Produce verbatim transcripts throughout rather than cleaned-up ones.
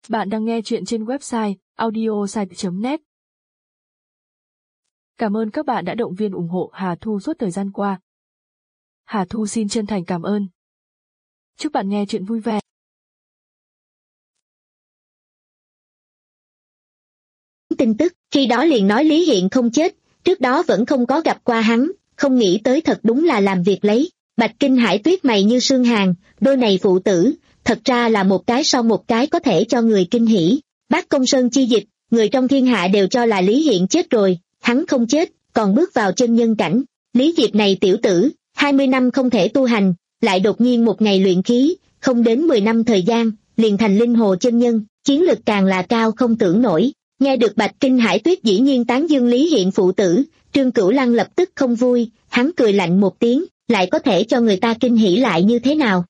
Bạn đang nghe chuyện trên website audiosite chấm net. Cảm ơn các bạn đã động viên ủng hộ Hà Thu suốt thời gian qua. Hà Thu xin chân thành cảm ơn. Chúc bạn nghe chuyện vui vẻ. Tin tức, khi đó liền nói Lý Hiện không chết, trước đó vẫn không có gặp qua hắn, không nghĩ tới thật đúng là làm việc lấy. Bạch Kinh Hải Tuyết mày như sương hàn, đôi này phụ tử, thật ra là một cái sau một cái có thể cho người kinh hỉ. Bác Công Sơn chi dịch, người trong thiên hạ đều cho là Lý Hiện chết rồi, hắn không chết, còn bước vào chân nhân cảnh. Lý Diệp này tiểu tử, hai mươi năm không thể tu hành, lại đột nhiên một ngày luyện khí, không đến mười năm thời gian, liền thành linh hồ chân nhân, chiến lực càng là cao không tưởng nổi. Nghe được Bạch Kinh Hải Tuyết dĩ nhiên tán dương Lý Hiện phụ tử, Trương Cửu Lăng lập tức không vui, hắn cười lạnh một tiếng, lại có thể cho người ta kinh hỉ lại như thế nào?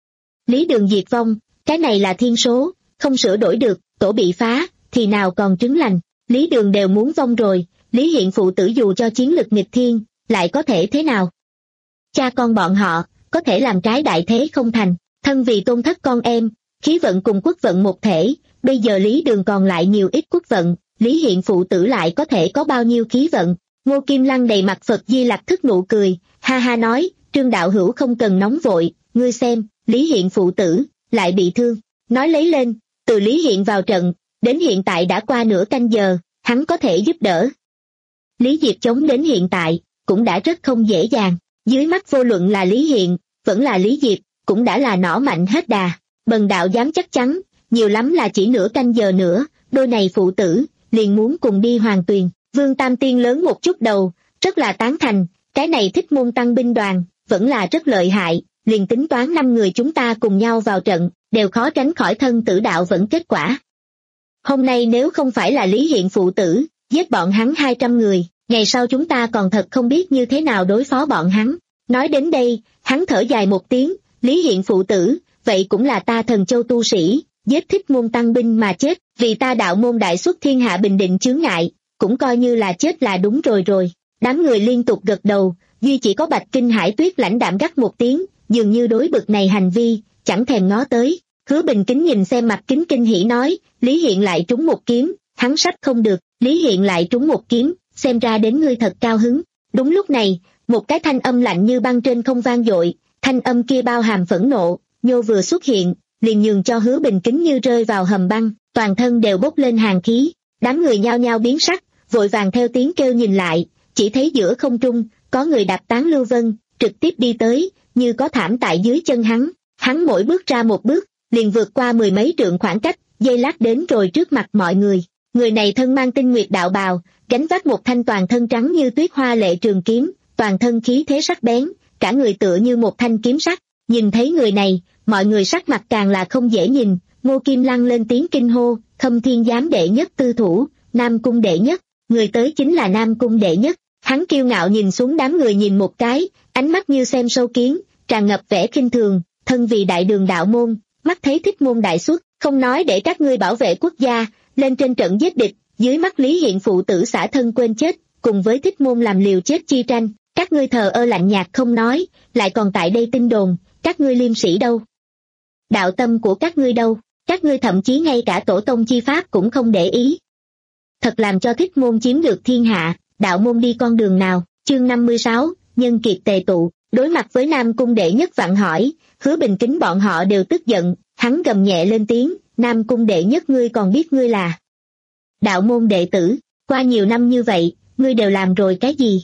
Lý Đường diệt vong, cái này là thiên số, không sửa đổi được, tổ bị phá, thì nào còn trứng lành. Lý Đường đều muốn vong rồi, Lý Hiện phụ tử dù cho chiến lực nghịch thiên, lại có thể thế nào? Cha con bọn họ, có thể làm trái đại thế không thành, thân vì tôn thất con em, khí vận cùng quốc vận một thể, bây giờ Lý Đường còn lại nhiều ít quốc vận, Lý Hiện phụ tử lại có thể có bao nhiêu khí vận. Ngô Kim Lăng đầy mặt Phật Di Lặc thức nụ cười, ha ha nói, Trương đạo hữu không cần nóng vội, ngươi xem, Lý Hiện phụ tử, lại bị thương. Nói lấy lên, từ Lý Hiện vào trận, đến hiện tại đã qua nửa canh giờ, hắn có thể giúp đỡ. Lý Diệp chống đến hiện tại, cũng đã rất không dễ dàng, dưới mắt vô luận là Lý Hiện, vẫn là Lý Diệp, cũng đã là nỏ mạnh hết đà. Bần đạo dám chắc chắn, nhiều lắm là chỉ nửa canh giờ nữa, đôi này phụ tử, liền muốn cùng đi Hoàng Tuyền. Vương Tam Tiên lớn một chút đầu, rất là tán thành, cái này Thích Môn tăng binh đoàn, vẫn là rất lợi hại, liền tính toán năm người chúng ta cùng nhau vào trận, đều khó tránh khỏi thân tử đạo vẫn kết quả. Hôm nay nếu không phải là Lý Hiện phụ tử, giết bọn hắn hai trăm người, ngày sau chúng ta còn thật không biết như thế nào đối phó bọn hắn. Nói đến đây, hắn thở dài một tiếng, Lý Hiện phụ tử, vậy cũng là ta Thần Châu tu sĩ, giết Thích Môn tăng binh mà chết, vì ta đạo môn đại xuất thiên hạ bình định chướng ngại, cũng coi như là chết là đúng rồi rồi. Đám người liên tục gật đầu, duy chỉ có Bạch Kinh Hải Tuyết lãnh đạm gắt một tiếng, dường như đối bực này hành vi, chẳng thèm ngó tới. Hứa Bình Kính nhìn xem mặt kính kinh hỉ nói, Lý Hiện lại trúng một kiếm, hắn sách không được, Lý Hiện lại trúng một kiếm, xem ra đến ngươi thật cao hứng. Đúng lúc này, một cái thanh âm lạnh như băng trên không vang dội, thanh âm kia bao hàm phẫn nộ, nhô vừa xuất hiện, liền nhường cho Hứa Bình Kính như rơi vào hầm băng, toàn thân đều bốc lên hàn khí. Đám người nhao nhao biến sắc, vội vàng theo tiếng kêu nhìn lại, chỉ thấy giữa không trung, có người đạp tán lưu vân, trực tiếp đi tới, như có thảm tại dưới chân hắn. Hắn mỗi bước ra một bước, liền vượt qua mười mấy trượng khoảng cách, giây lát đến rồi trước mặt mọi người. Người này thân mang tinh nguyệt đạo bào, gánh vác một thanh toàn thân trắng như tuyết hoa lệ trường kiếm, toàn thân khí thế sắc bén, cả người tựa như một thanh kiếm sắc. Nhìn thấy người này, mọi người sắc mặt càng là không dễ nhìn. Ngô Kim Lăng lên tiếng kinh hô, Khâm Thiên giám đệ nhất tư thủ, Nam Cung đệ nhất, người tới chính là Nam Cung đệ nhất. Hắn kiêu ngạo nhìn xuống đám người nhìn một cái, ánh mắt như xem sâu kiến, tràn ngập vẻ khinh thường, thân vì đại đường đạo môn, mắt thấy Thích Môn đại xuất, không nói để các ngươi bảo vệ quốc gia, lên trên trận giết địch, dưới mắt Lý Hiện phụ tử xả thân quên chết, cùng với Thích Môn làm liều chết chi tranh, các ngươi thờ ơ lạnh nhạt không nói, lại còn tại đây tin đồn, các ngươi liêm sĩ đâu? Đạo tâm của các ngươi đâu? Các ngươi thậm chí ngay cả tổ tông chi pháp cũng không để ý. Thật làm cho Thích Môn chiếm được thiên hạ, đạo môn đi con đường nào? Chương năm mươi sáu, nhân kiệt tề tụ, đối mặt với Nam Cung đệ nhất vặn hỏi, Hứa Bình Kính bọn họ đều tức giận, hắn gầm nhẹ lên tiếng, Nam Cung đệ nhất ngươi còn biết ngươi là đạo môn đệ tử, qua nhiều năm như vậy, ngươi đều làm rồi cái gì?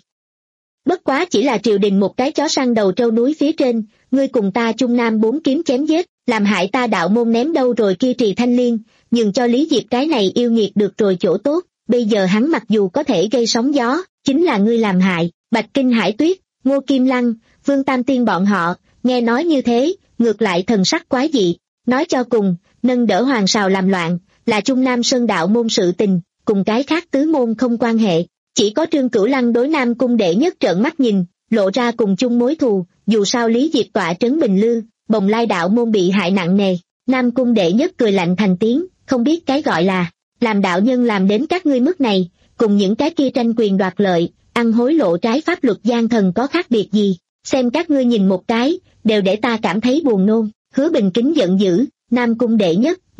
Bất quá chỉ là triều đình một cái chó săn đầu trâu núi phía trên, ngươi cùng ta Trung Nam bốn kiếm chém giết, làm hại ta đạo môn ném đâu rồi kia Trì Thanh Liên, nhường cho Lý Diệp cái này yêu nghiệt được rồi chỗ tốt, bây giờ hắn mặc dù có thể gây sóng gió, chính là ngươi làm hại. Bạch Kinh Hải Tuyết, Ngô Kim Lăng, Vương Tam Tiên bọn họ, nghe nói như thế, ngược lại thần sắc quái dị, nói cho cùng, nâng đỡ hoàng sào làm loạn, là Trung Nam Sơn đạo môn sự tình, cùng cái khác tứ môn không quan hệ. Chỉ có Trương Cửu Lăng đối Nam Cung đệ nhất trợn mắt nhìn, lộ ra cùng chung mối thù, dù sao Lý Diệp tọa trấn Bình Lư, Bồng Lai đạo môn bị hại nặng nề. Nam Cung đệ nhất cười lạnh thành tiếng, không biết cái gọi là làm đạo nhân làm đến các ngươi mức này, cùng những cái kia tranh quyền đoạt lợi, ăn hối lộ trái pháp luật gian thần có khác biệt gì? Xem các ngươi nhìn một cái, đều để ta cảm thấy buồn nôn. Hứa Bình Kính giận dữ, Nam Cung đệ nhất, ngươi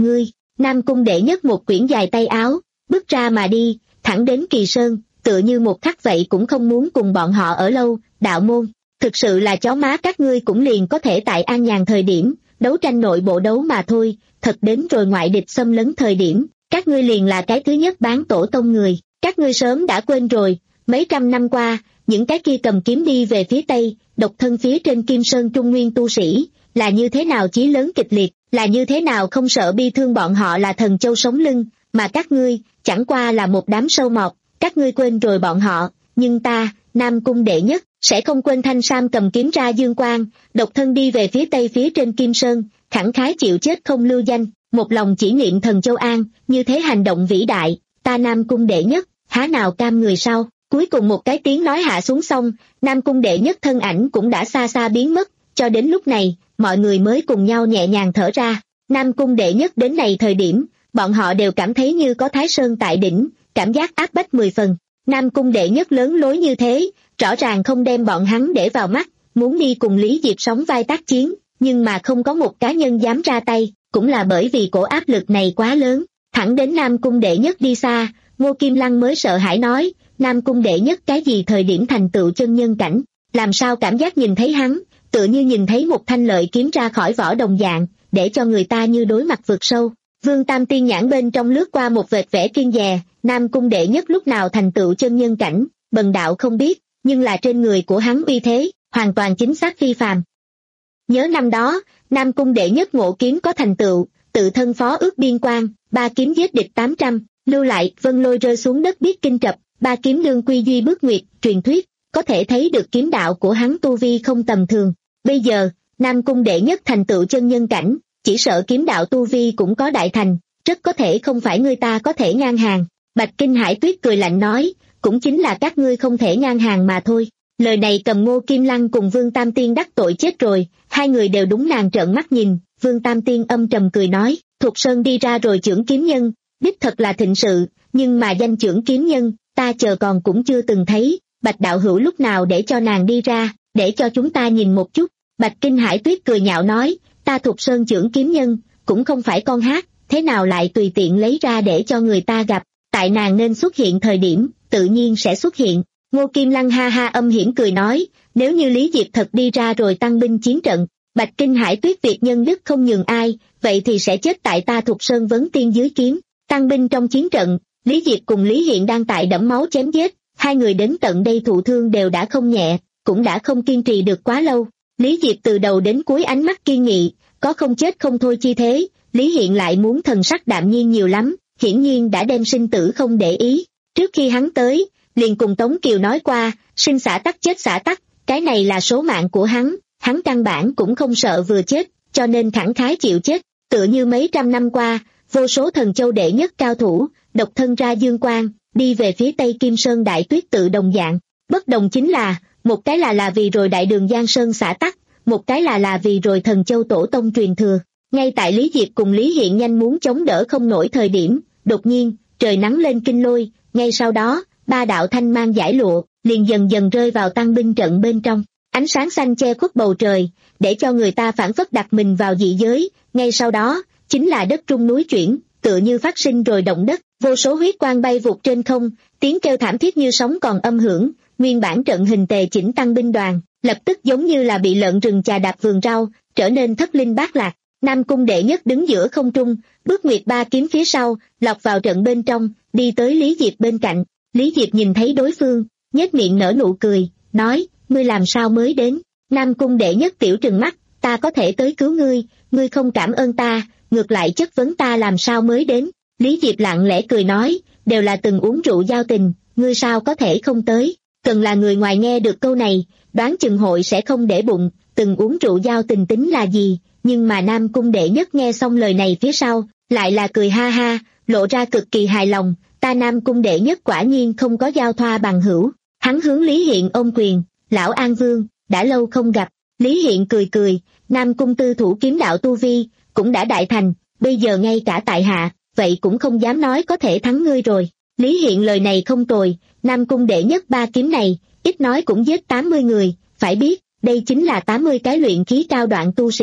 Nam Cung đệ nhất một quyển dài tay áo, bước ra mà đi, thẳng đến Kỳ Sơn, tựa như một khắc vậy cũng không muốn cùng bọn họ ở lâu. Đạo môn, thực sự là chó má các ngươi cũng liền có thể tại an nhàn thời điểm, đấu tranh nội bộ đấu mà thôi, thật đến rồi ngoại địch xâm lấn thời điểm, các ngươi liền là cái thứ nhất bán tổ tông người, các ngươi sớm đã quên rồi, mấy trăm năm qua, những cái kia cầm kiếm đi về phía Tây, độc thân phía trên Kim Sơn Trung Nguyên tu sĩ, là như thế nào chí lớn kịch liệt, là như thế nào không sợ bi thương bọn họ là thần châu sống lưng, mà các ngươi, chẳng qua là một đám sâu mọt, các ngươi quên rồi bọn họ, nhưng ta, Nam Cung đệ nhất, sẽ không quên Thanh Sam cầm kiếm ra dương quang, độc thân đi về phía Tây phía trên Kim Sơn, khẳng khái chịu chết không lưu danh, một lòng chỉ niệm thần châu an, như thế hành động vĩ đại, ta Nam Cung đệ nhất, há nào cam người sau. Cuối cùng một cái tiếng nói hạ xuống xong, Nam Cung đệ nhất thân ảnh cũng đã xa xa biến mất, cho đến lúc này, mọi người mới cùng nhau nhẹ nhàng thở ra. Nam Cung đệ nhất đến này thời điểm, bọn họ đều cảm thấy như có Thái Sơn tại đỉnh, cảm giác áp bách mười phần. Nam Cung đệ nhất lớn lối như thế, rõ ràng không đem bọn hắn để vào mắt, muốn đi cùng Lý Diệp sóng vai tác chiến, nhưng mà không có một cá nhân dám ra tay, cũng là bởi vì cổ áp lực này quá lớn. Thẳng đến Nam Cung đệ nhất đi xa, Ngô Kim Lăng mới sợ hãi nói, Nam Cung đệ nhất cái gì thời điểm thành tựu chân nhân cảnh, làm sao cảm giác nhìn thấy hắn, tựa như nhìn thấy một thanh lợi kiếm ra khỏi vỏ đồng dạng, để cho người ta như đối mặt vực sâu. Vương Tam Tiên nhãn bên trong lướt qua một vệt vẻ kiên dè, Nam Cung đệ nhất lúc nào thành tựu chân nhân cảnh, bần đạo không biết, nhưng là trên người của hắn uy thế, hoàn toàn chính xác phi phàm. Nhớ năm đó, Nam Cung đệ nhất ngộ kiếm có thành tựu, tự thân phó ước biên quan, ba kiếm giết địch tám trăm, lưu lại vân lôi rơi xuống đất biết kinh trập, ba kiếm đương quy duy bước nguyệt, truyền thuyết, có thể thấy được kiếm đạo của hắn tu vi không tầm thường. Bây giờ, Nam Cung đệ nhất thành tựu chân nhân cảnh, chỉ sợ kiếm đạo tu vi cũng có đại thành, rất có thể không phải người ta có thể ngang hàng. Bạch Kinh Hải Tuyết cười lạnh nói, cũng chính là các ngươi không thể ngang hàng mà thôi. Lời này cầm Ngô Kim Lăng cùng Vương Tam Tiên đắc tội chết rồi, hai người đều đúng nàng trợn mắt nhìn. Vương Tam Tiên âm trầm cười nói, Thục Sơn đi ra rồi chưởng kiếm nhân, đích thật là thịnh sự, nhưng mà danh chưởng kiếm nhân, ta chờ còn cũng chưa từng thấy. Bạch đạo hữu lúc nào để cho nàng đi ra, để cho chúng ta nhìn một chút. Bạch Kinh Hải Tuyết cười nhạo nói, ta Thục Sơn chưởng kiếm nhân, cũng không phải con hát, thế nào lại tùy tiện lấy ra để cho người ta gặp, tại nàng nên xuất hiện thời điểm, tự nhiên sẽ xuất hiện. Ngô Kim Lăng ha ha âm hiểm cười nói, nếu như Lý Diệp thật đi ra rồi tăng binh chiến trận, Bạch Kinh Hải Tuyết việc nhân đức không nhường ai, vậy thì sẽ chết tại ta Thục Sơn Vấn Tiên dưới kiếm. Tăng binh trong chiến trận, Lý Diệp cùng Lý Hiện đang tại đẫm máu chém giết, hai người đến tận đây thụ thương đều đã không nhẹ, cũng đã không kiên trì được quá lâu. Lý Diệp từ đầu đến cuối ánh mắt kiên nghị, có không chết không thôi chi thế, Lý Hiện lại muốn thần sắc đạm nhiên nhiều lắm, hiển nhiên đã đem sinh tử không để ý. Trước khi hắn tới, liền cùng Tống Kiều nói qua, sinh xả tắc chết xả tắc, cái này là số mạng của hắn, hắn căn bản cũng không sợ vừa chết, cho nên khẳng khái chịu chết, tựa như mấy trăm năm qua, vô số thần châu đệ nhất cao thủ, độc thân ra dương quang, đi về phía Tây Kim Sơn Đại Tuyết tự đồng dạng. Bất đồng chính là, một cái là là vì rồi đại đường Giang Sơn xả tắc, một cái là là vì rồi thần châu tổ tông truyền thừa. Ngay tại Lý Diệp cùng Lý Hiện nhanh muốn chống đỡ không nổi thời điểm, đột nhiên, trời nắng lên kinh lôi, ngay sau đó, ba đạo thanh mang giải lụa, liền dần dần rơi vào tăng binh trận bên trong. Ánh sáng xanh che khuất bầu trời, để cho người ta phản phất đặt mình vào dị giới, ngay sau đó, chính là đất rung núi chuyển, tựa như phát sinh rồi động đất, vô số huyết quang bay vụt trên không, tiếng kêu thảm thiết như sóng còn âm hưởng, nguyên bản trận hình tề chỉnh tăng binh đoàn, lập tức giống như là bị lợn rừng chà đạp vườn rau, trở nên thất linh bát lạc. Nam Cung đệ nhất đứng giữa không trung, bước nguyệt ba kiếm phía sau, lọt vào trận bên trong, đi tới Lý Diệp bên cạnh. Lý Diệp nhìn thấy đối phương, nhếch miệng nở nụ cười, nói, ngươi làm sao mới đến? Nam Cung đệ nhất tiểu trừng mắt, ta có thể tới cứu ngươi, ngươi không cảm ơn ta, ngược lại chất vấn ta làm sao mới đến. Lý Diệp lặng lẽ cười nói, đều là từng uống rượu giao tình, ngươi sao có thể không tới? Cần là người ngoài nghe được câu này, đoán chừng hội sẽ không để bụng, từng uống rượu giao tình tính là gì, nhưng mà Nam Cung đệ nhất nghe xong lời này phía sau, lại là cười ha ha, lộ ra cực kỳ hài lòng, ta Nam Cung đệ nhất quả nhiên không có giao thoa bằng hữu. Hắn hướng Lý Hiện ôm quyền, lão An Vương, đã lâu không gặp. Lý Hiện cười cười, Nam Cung tư thủ kiếm đạo tu vi, cũng đã đại thành, bây giờ ngay cả tại hạ, vậy cũng không dám nói có thể thắng ngươi rồi. Lý Hiện lời này không tồi, Nam Cung đệ nhất ba kiếm này, ít nói cũng giết tám mươi người, phải biết, đây chính là tám mươi cái luyện khí cao đoạn tu sĩ,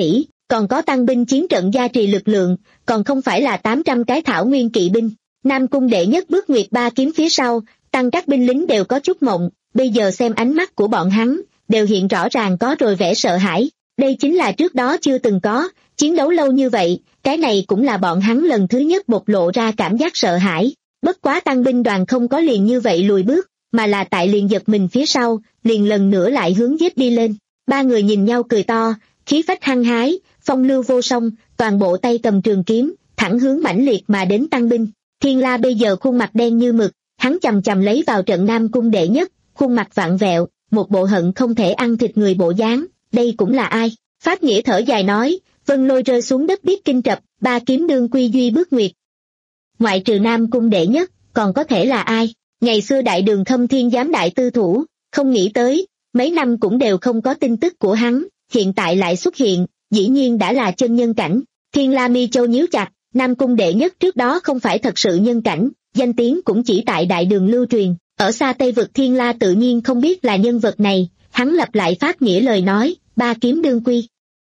còn có tăng binh chiến trận gia trì lực lượng, còn không phải là tám trăm cái thảo nguyên kỵ binh. Nam cung đệ nhất bước nguyệt ba kiếm phía sau, tăng các binh lính đều có chút mộng, bây giờ xem ánh mắt của bọn hắn, đều hiện rõ ràng có rồi vẻ sợ hãi. Đây chính là trước đó chưa từng có, chiến đấu lâu như vậy, cái này cũng là bọn hắn lần thứ nhất bộc lộ ra cảm giác sợ hãi. Bất quá tăng binh đoàn không có liền như vậy lùi bước, mà là tại liền giật mình phía sau, liền lần nữa lại hướng giết đi lên. Ba người nhìn nhau cười to, khí phách hăng hái, phong lưu vô song, toàn bộ tay cầm trường kiếm, thẳng hướng mãnh liệt mà đến tăng binh. Thiên La bây giờ khuôn mặt đen như mực, hắn chầm chầm lấy vào trận Nam cung đệ nhất, khuôn mặt vặn vẹo, một bộ hận không thể ăn thịt người bộ dáng. Đây cũng là ai? Pháp Nghĩa thở dài nói, vân lôi rơi xuống đất biết kinh trập, ba kiếm đương quy duy bước nguyệt. Ngoại trừ Nam cung đệ nhất, còn có thể là ai? Ngày xưa đại đường Khâm Thiên giám đại tư thủ, không nghĩ tới, mấy năm cũng đều không có tin tức của hắn, hiện tại lại xuất hiện, dĩ nhiên đã là chân nhân cảnh. Thiên La mi châu nhíu chặt, Nam cung đệ nhất trước đó không phải thật sự nhân cảnh, danh tiếng cũng chỉ tại đại đường lưu truyền, ở xa Tây vực Thiên La tự nhiên không biết là nhân vật này. Hắn lặp lại Pháp Nghĩa lời nói, ba kiếm đương quy.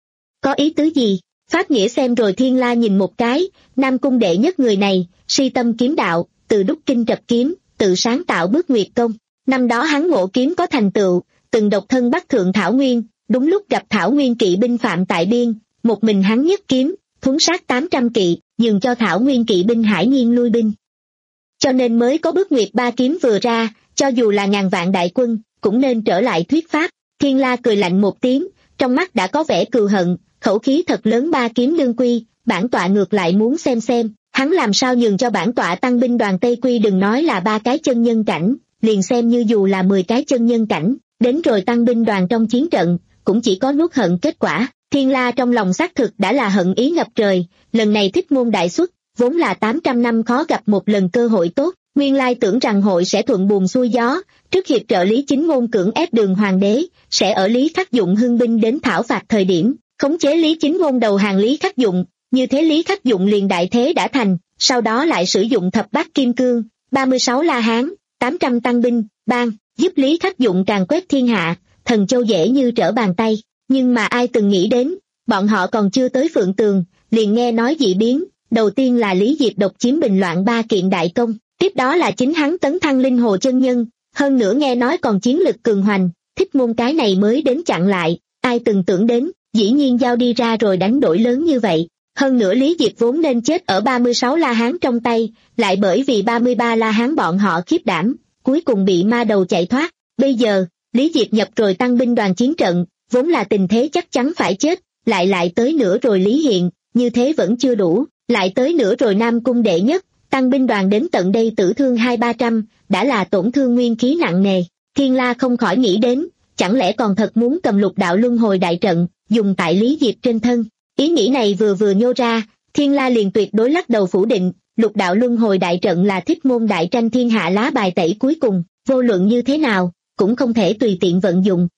Có ý tứ gì? Pháp Nghĩa xem rồi Thiên La nhìn một cái, Nam cung đệ nhất người này, si tâm kiếm đạo, từ đúc kinh trập kiếm, tự sáng tạo bước nguyệt công. Năm đó hắn ngộ kiếm có thành tựu, từng độc thân bắt thượng Thảo Nguyên, đúng lúc gặp Thảo Nguyên kỵ binh phạm tại biên, một mình hắn nhất kiếm, thuấn sát tám trăm kỵ, nhường cho Thảo Nguyên kỵ binh hải nhiên lui binh. Cho nên mới có bước nguyệt ba kiếm vừa ra, cho dù là ngàn vạn đại quân, cũng nên trở lại thuyết pháp. Thiên La cười lạnh một tiếng, trong mắt đã có vẻ cừu hận, khẩu khí thật lớn, ba kiếm đương quy, bản tọa ngược lại muốn xem xem, hắn làm sao nhường cho bản tọa tăng binh đoàn Tây Quy, đừng nói là ba cái chân nhân cảnh, liền xem như dù là mười cái chân nhân cảnh, đến rồi tăng binh đoàn trong chiến trận, cũng chỉ có nuốt hận kết quả. Thiên La trong lòng xác thực đã là hận ý ngập trời, lần này Thích Môn đại xuất, vốn là tám trăm năm khó gặp một lần cơ hội tốt, nguyên lai tưởng rằng hội sẽ thuận buồm xuôi gió, trước hiệp trợ Lý Chính Ngôn cưỡng ép Đường Hoàng đế, sẽ ở Lý Khắc Dụng hưng binh đến thảo phạt thời điểm, khống chế Lý Chính Ngôn đầu hàng Lý Khắc Dụng, như thế Lý Khắc Dụng liền đại thế đã thành, sau đó lại sử dụng thập bát kim cương, ba mươi sáu la hán, tám trăm tăng binh, bang, giúp Lý Khắc Dụng càn quét thiên hạ, Thần Châu dễ như trở bàn tay, nhưng mà ai từng nghĩ đến, bọn họ còn chưa tới Phượng Tường, liền nghe nói dị biến, đầu tiên là Lý Diệp độc chiếm Bình Loạn ba kiện đại công, tiếp đó là chính hắn tấn thăng linh hồ chân nhân, hơn nữa nghe nói còn chiến lực cường hoành, Thích Môn cái này mới đến chặn lại, ai từng tưởng đến, dĩ nhiên giao đi ra rồi đánh đổi lớn như vậy. Hơn nữa Lý Diệp vốn nên chết ở ba mươi sáu la hán trong tay, lại bởi vì ba mươi ba la hán bọn họ khiếp đảm, cuối cùng bị ma đầu chạy thoát. Bây giờ, Lý Diệp nhập rồi tăng binh đoàn chiến trận, vốn là tình thế chắc chắn phải chết, lại lại tới nữa rồi Lý Hiện, như thế vẫn chưa đủ, lại tới nữa rồi Nam cung đệ nhất, tăng binh đoàn đến tận đây tử thương hai ba trăm, đã là tổn thương nguyên khí nặng nề. Thiên La không khỏi nghĩ đến, chẳng lẽ còn thật muốn cầm lục đạo luân hồi đại trận, dùng tại Lý Diệp trên thân. Ý nghĩ này vừa vừa nhô ra, Thiên La liền tuyệt đối lắc đầu phủ định, lục đạo luân hồi đại trận là Thích Môn đại tranh thiên hạ lá bài tẩy cuối cùng, vô luận như thế nào, cũng không thể tùy tiện vận dụng.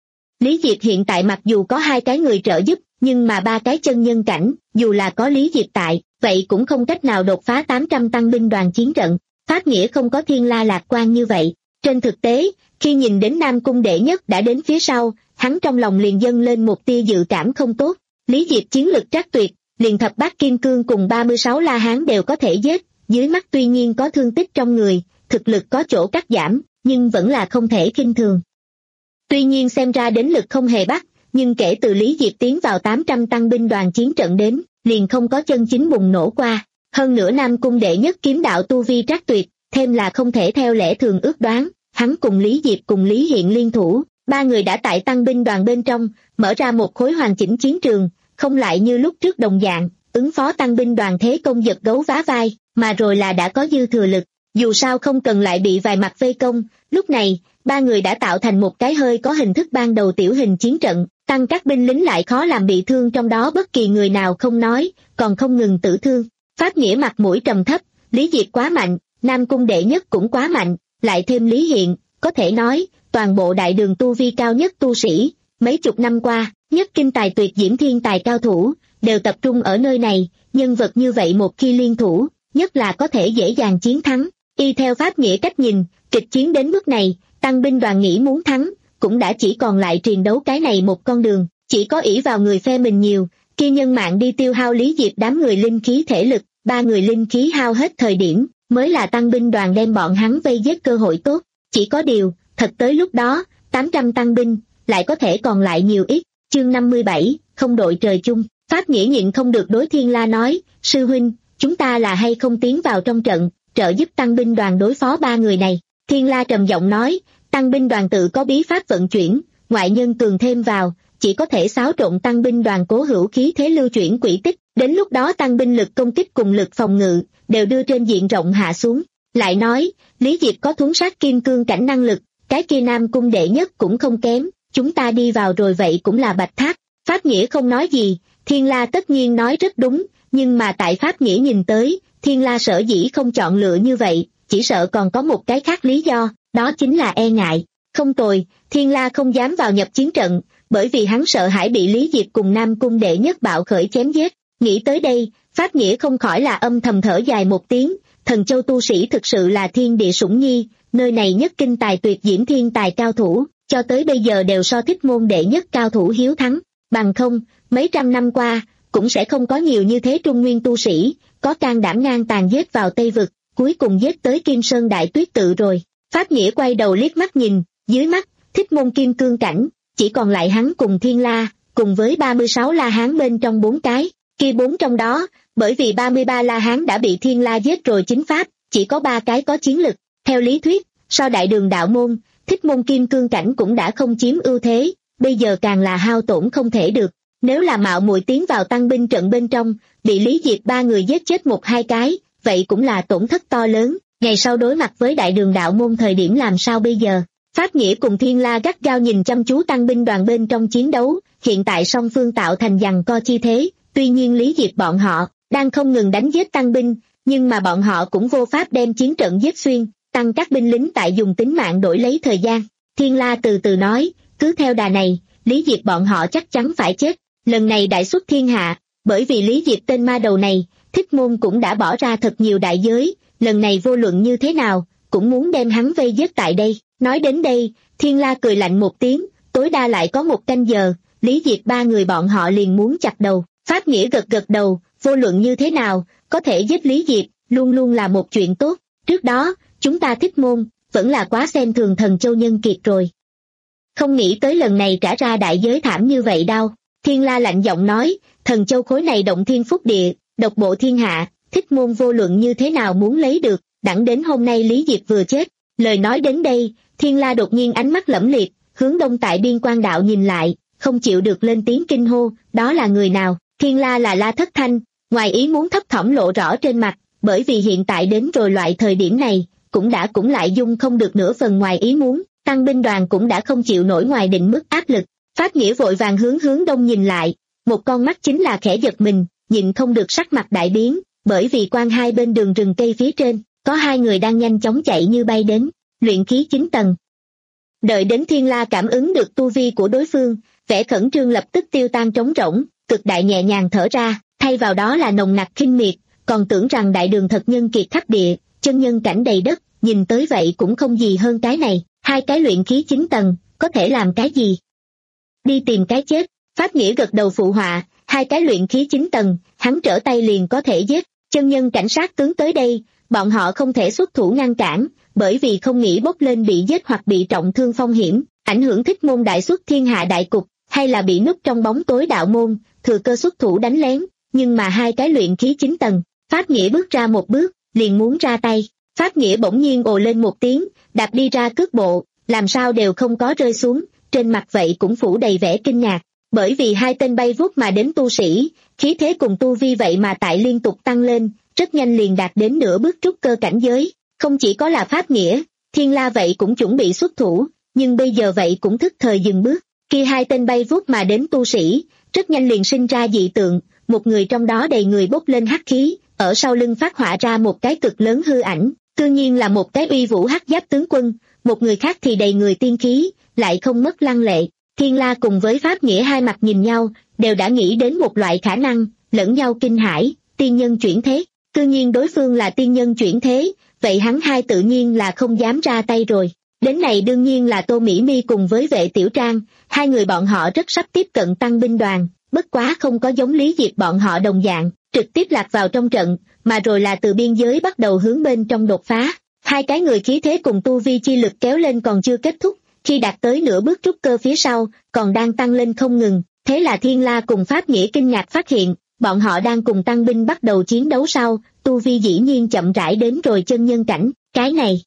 Lý Diệp hiện tại mặc dù có hai cái người trợ giúp, nhưng mà ba cái chân nhân cảnh, dù là có Lý Diệp tại, vậy cũng không cách nào đột phá tám trăm tăng binh đoàn chiến trận. Pháp Nghĩa không có Thiên La lạc quan như vậy. Trên thực tế, khi nhìn đến Nam cung đệ nhất đã đến phía sau, hắn trong lòng liền dâng lên một tia dự cảm không tốt. Lý Diệp chiến lực trác tuyệt, liền thập bát kim cương cùng ba mươi sáu la hán đều có thể giết, dưới mắt tuy nhiên có thương tích trong người, thực lực có chỗ cắt giảm, nhưng vẫn là không thể khinh thường. Tuy nhiên xem ra đến lực không hề bắt, nhưng kể từ Lý Diệp tiến vào tám trăm tăng binh đoàn chiến trận đến, liền không có chân chính bùng nổ qua. Hơn nữa Nam cung đệ nhất kiếm đạo tu vi trác tuyệt, thêm là không thể theo lẽ thường ước đoán, hắn cùng Lý Diệp cùng Lý Hiện liên thủ, ba người đã tại tăng binh đoàn bên trong, mở ra một khối hoàn chỉnh chiến trường, không lại như lúc trước đồng dạng, ứng phó tăng binh đoàn thế công giật gấu vá vai, mà rồi là đã có dư thừa lực, dù sao không cần lại bị vài mặt vây công. Lúc này, ba người đã tạo thành một cái hơi có hình thức ban đầu tiểu hình chiến trận, tăng các binh lính lại khó làm bị thương trong đó bất kỳ người nào không nói, còn không ngừng tử thương. Pháp Nghĩa mặt mũi trầm thấp, Lý Diệp quá mạnh, Nam cung đệ nhất cũng quá mạnh, lại thêm Lý Hiện, có thể nói, toàn bộ đại đường tu vi cao nhất tu sĩ, mấy chục năm qua, nhất kinh tài tuyệt diễm thiên tài cao thủ, đều tập trung ở nơi này, nhân vật như vậy một khi liên thủ, nhất là có thể dễ dàng chiến thắng. Y theo Pháp Nghĩa cách nhìn, kịch chiến đến mức này, tăng binh đoàn nghĩ muốn thắng, cũng đã chỉ còn lại triền đấu cái này một con đường, chỉ có ỷ vào người phe mình nhiều, kia nhân mạng đi tiêu hao Lý Diệp đám người linh khí thể lực, ba người linh khí hao hết thời điểm, mới là tăng binh đoàn đem bọn hắn vây giết cơ hội tốt. Chỉ có điều, thật tới lúc đó, tám trăm tăng binh, lại có thể còn lại nhiều ít. Chương năm mươi bảy, không đội trời chung. Pháp Nghĩa nhịn không được đối Thiên La nói, sư huynh, chúng ta là hay không tiến vào trong trận, trợ giúp tăng binh đoàn đối phó ba người này. Thiên La trầm giọng nói, tăng binh đoàn tự có bí pháp vận chuyển, ngoại nhân cường thêm vào, chỉ có thể xáo trộn tăng binh đoàn cố hữu khí thế lưu chuyển quỹ tích, đến lúc đó tăng binh lực công kích cùng lực phòng ngự, đều đưa trên diện rộng hạ xuống. Lại nói, Lý Diệp có thuấn sát kim cương cảnh năng lực, cái kia Nam Cung đệ nhất cũng không kém, chúng ta đi vào rồi vậy cũng là bạch thác. Pháp Nghĩa không nói gì, Thiên La tất nhiên nói rất đúng, nhưng mà tại Pháp Nghĩa nhìn tới, Thiên La sở dĩ không chọn lựa như vậy, chỉ sợ còn có một cái khác lý do, đó chính là e ngại. Không tồi, Thiên La không dám vào nhập chiến trận, bởi vì hắn sợ hãi bị Lý Diệp cùng Nam Cung đệ nhất bạo khởi chém giết. Nghĩ tới đây, Pháp Nghĩa không khỏi là âm thầm thở dài một tiếng, Thần Châu tu sĩ thực sự là thiên địa sủng nhi, nơi này nhất kinh tài tuyệt diễm thiên tài cao thủ, cho tới bây giờ đều so Thích Môn đệ nhất cao thủ hiếu thắng, bằng không, mấy trăm năm qua, cũng sẽ không có nhiều như thế Trung Nguyên tu sĩ, có can đảm ngang tàn giết vào Tây Vực, cuối cùng giết tới Kim Sơn Đại Tuyết Tự rồi. Pháp Nghĩa quay đầu liếc mắt nhìn, dưới mắt, Thích Môn kim cương cảnh, chỉ còn lại hắn cùng Thiên La, cùng với ba mươi sáu La Hán bên trong bốn cái, kia bốn trong đó, bởi vì ba mươi ba La Hán đã bị Thiên La giết rồi chính pháp, chỉ có ba cái có chiến lực. Theo lý thuyết, sau đại đường đạo môn, Thích Môn kim cương cảnh cũng đã không chiếm ưu thế, bây giờ càng là hao tổn không thể được. Nếu là mạo muội tiến vào tăng binh trận bên trong, bị Lý Diệp ba người giết chết một hai cái, vậy cũng là tổn thất to lớn. Ngày sau đối mặt với đại đường đạo môn thời điểm làm sao bây giờ? Pháp Nghĩa cùng Thiên La gắt gao nhìn chăm chú tăng binh đoàn bên trong chiến đấu, hiện tại song phương tạo thành giằng co chi thế, tuy nhiên Lý Diệp bọn họ đang không ngừng đánh giết tăng binh, nhưng mà bọn họ cũng vô pháp đem chiến trận giết xuyên, tăng các binh lính tại dùng tính mạng đổi lấy thời gian. Thiên La từ từ nói, cứ theo đà này, Lý Diệp bọn họ chắc chắn phải chết, lần này đại xuất thiên hạ, bởi vì Lý Diệp tên ma đầu này, Thích Môn cũng đã bỏ ra thật nhiều đại giới, lần này vô luận như thế nào, cũng muốn đem hắn vây giết tại đây. Nói đến đây, Thiên La cười lạnh một tiếng, tối đa lại có một canh giờ, Lý Diệp ba người bọn họ liền muốn chặt đầu. Pháp Nghĩa gật gật đầu, vô luận như thế nào, có thể giết Lý Diệp, luôn luôn là một chuyện tốt. Trước đó, chúng ta Thích Môn, vẫn là quá xem thường Thần Châu nhân kiệt rồi. Không nghĩ tới lần này trả ra đại giới thảm như vậy đâu. Thiên La lạnh giọng nói, Thần Châu khối này động thiên phúc địa, độc bộ thiên hạ, Thích Môn vô luận như thế nào muốn lấy được, đẳng đến hôm nay Lý Diệp vừa chết. Lời nói đến đây, Thiên La đột nhiên ánh mắt lẫm liệt, hướng đông tại biên quan đạo nhìn lại, không chịu được lên tiếng kinh hô, đó là người nào? Thiên La là La Thất Thanh, ngoài ý muốn thấp thỏm lộ rõ trên mặt, bởi vì hiện tại đến rồi loại thời điểm này, cũng đã cũng lại dung không được nửa phần ngoài ý muốn, tăng binh đoàn cũng đã không chịu nổi ngoài định mức áp lực. Pháp Nghĩa vội vàng hướng hướng đông nhìn lại, một con mắt chính là khẽ giật mình, nhịn không được sắc mặt đại biến, bởi vì quan hai bên đường rừng cây phía trên, có hai người đang nhanh chóng chạy như bay đến, luyện khí chín tầng. Đợi đến Thiên La cảm ứng được tu vi của đối phương, vẻ khẩn trương lập tức tiêu tan trống rỗng, cực đại nhẹ nhàng thở ra, thay vào đó là nồng nặc khinh miệt, còn tưởng rằng đại đường thật nhân kiệt khắp địa, chân nhân cảnh đầy đất, nhìn tới vậy cũng không gì hơn cái này, hai cái luyện khí chín tầng, có thể làm cái gì? Đi tìm cái chết. Pháp Nghĩa gật đầu phụ họa, hai cái luyện khí chín tầng, hắn trở tay liền có thể giết, chân nhân cảnh sát tướng tới đây, bọn họ không thể xuất thủ ngăn cản, bởi vì không nghĩ bốc lên bị giết hoặc bị trọng thương phong hiểm, ảnh hưởng Thích Môn đại xuất thiên hạ đại cục, hay là bị núp trong bóng tối đạo môn, thừa cơ xuất thủ đánh lén, nhưng mà hai cái luyện khí chín tầng, Pháp Nghĩa bước ra một bước, liền muốn ra tay, Pháp Nghĩa bỗng nhiên ồ lên một tiếng, đạp đi ra cước bộ, làm sao đều không có rơi xuống, trên mặt vậy cũng phủ đầy vẻ kinh ngạc, bởi vì hai tên bay vút mà đến tu sĩ, khí thế cùng tu vi vậy mà tại liên tục tăng lên, rất nhanh liền đạt đến nửa bước trúc cơ cảnh giới, không chỉ có là Pháp Nghĩa, Thiên La vậy cũng chuẩn bị xuất thủ, nhưng bây giờ vậy cũng thức thời dừng bước, kia hai tên bay vút mà đến tu sĩ, rất nhanh liền sinh ra dị tượng, một người trong đó đầy người bốc lên hắc khí, ở sau lưng phát họa ra một cái cực lớn hư ảnh, tự nhiên là một cái uy vũ hắc giáp tướng quân, một người khác thì đầy người tiên khí, lại không mất lăng lệ. Thiên La cùng với Pháp Nghĩa hai mặt nhìn nhau, đều đã nghĩ đến một loại khả năng, lẫn nhau kinh hãi, tiên nhân chuyển thế. Tự nhiên đối phương là tiên nhân chuyển thế, vậy hắn hai tự nhiên là không dám ra tay rồi. Đến này đương nhiên là Tô Mỹ Mi cùng với Vệ Tiểu Trang, hai người bọn họ rất sắp tiếp cận tăng binh đoàn, bất quá không có giống Lý Diệp bọn họ đồng dạng, trực tiếp lạc vào trong trận, mà rồi là từ biên giới bắt đầu hướng bên trong đột phá. Hai cái người khí thế cùng tu vi chi lực kéo lên còn chưa kết thúc, khi đạt tới nửa bước trúc cơ phía sau, còn đang tăng lên không ngừng, thế là Thiên La cùng Pháp Nghĩa kinh ngạc phát hiện, bọn họ đang cùng tăng binh bắt đầu chiến đấu sau, tu vi dĩ nhiên chậm rãi đến rồi chân nhân cảnh, cái này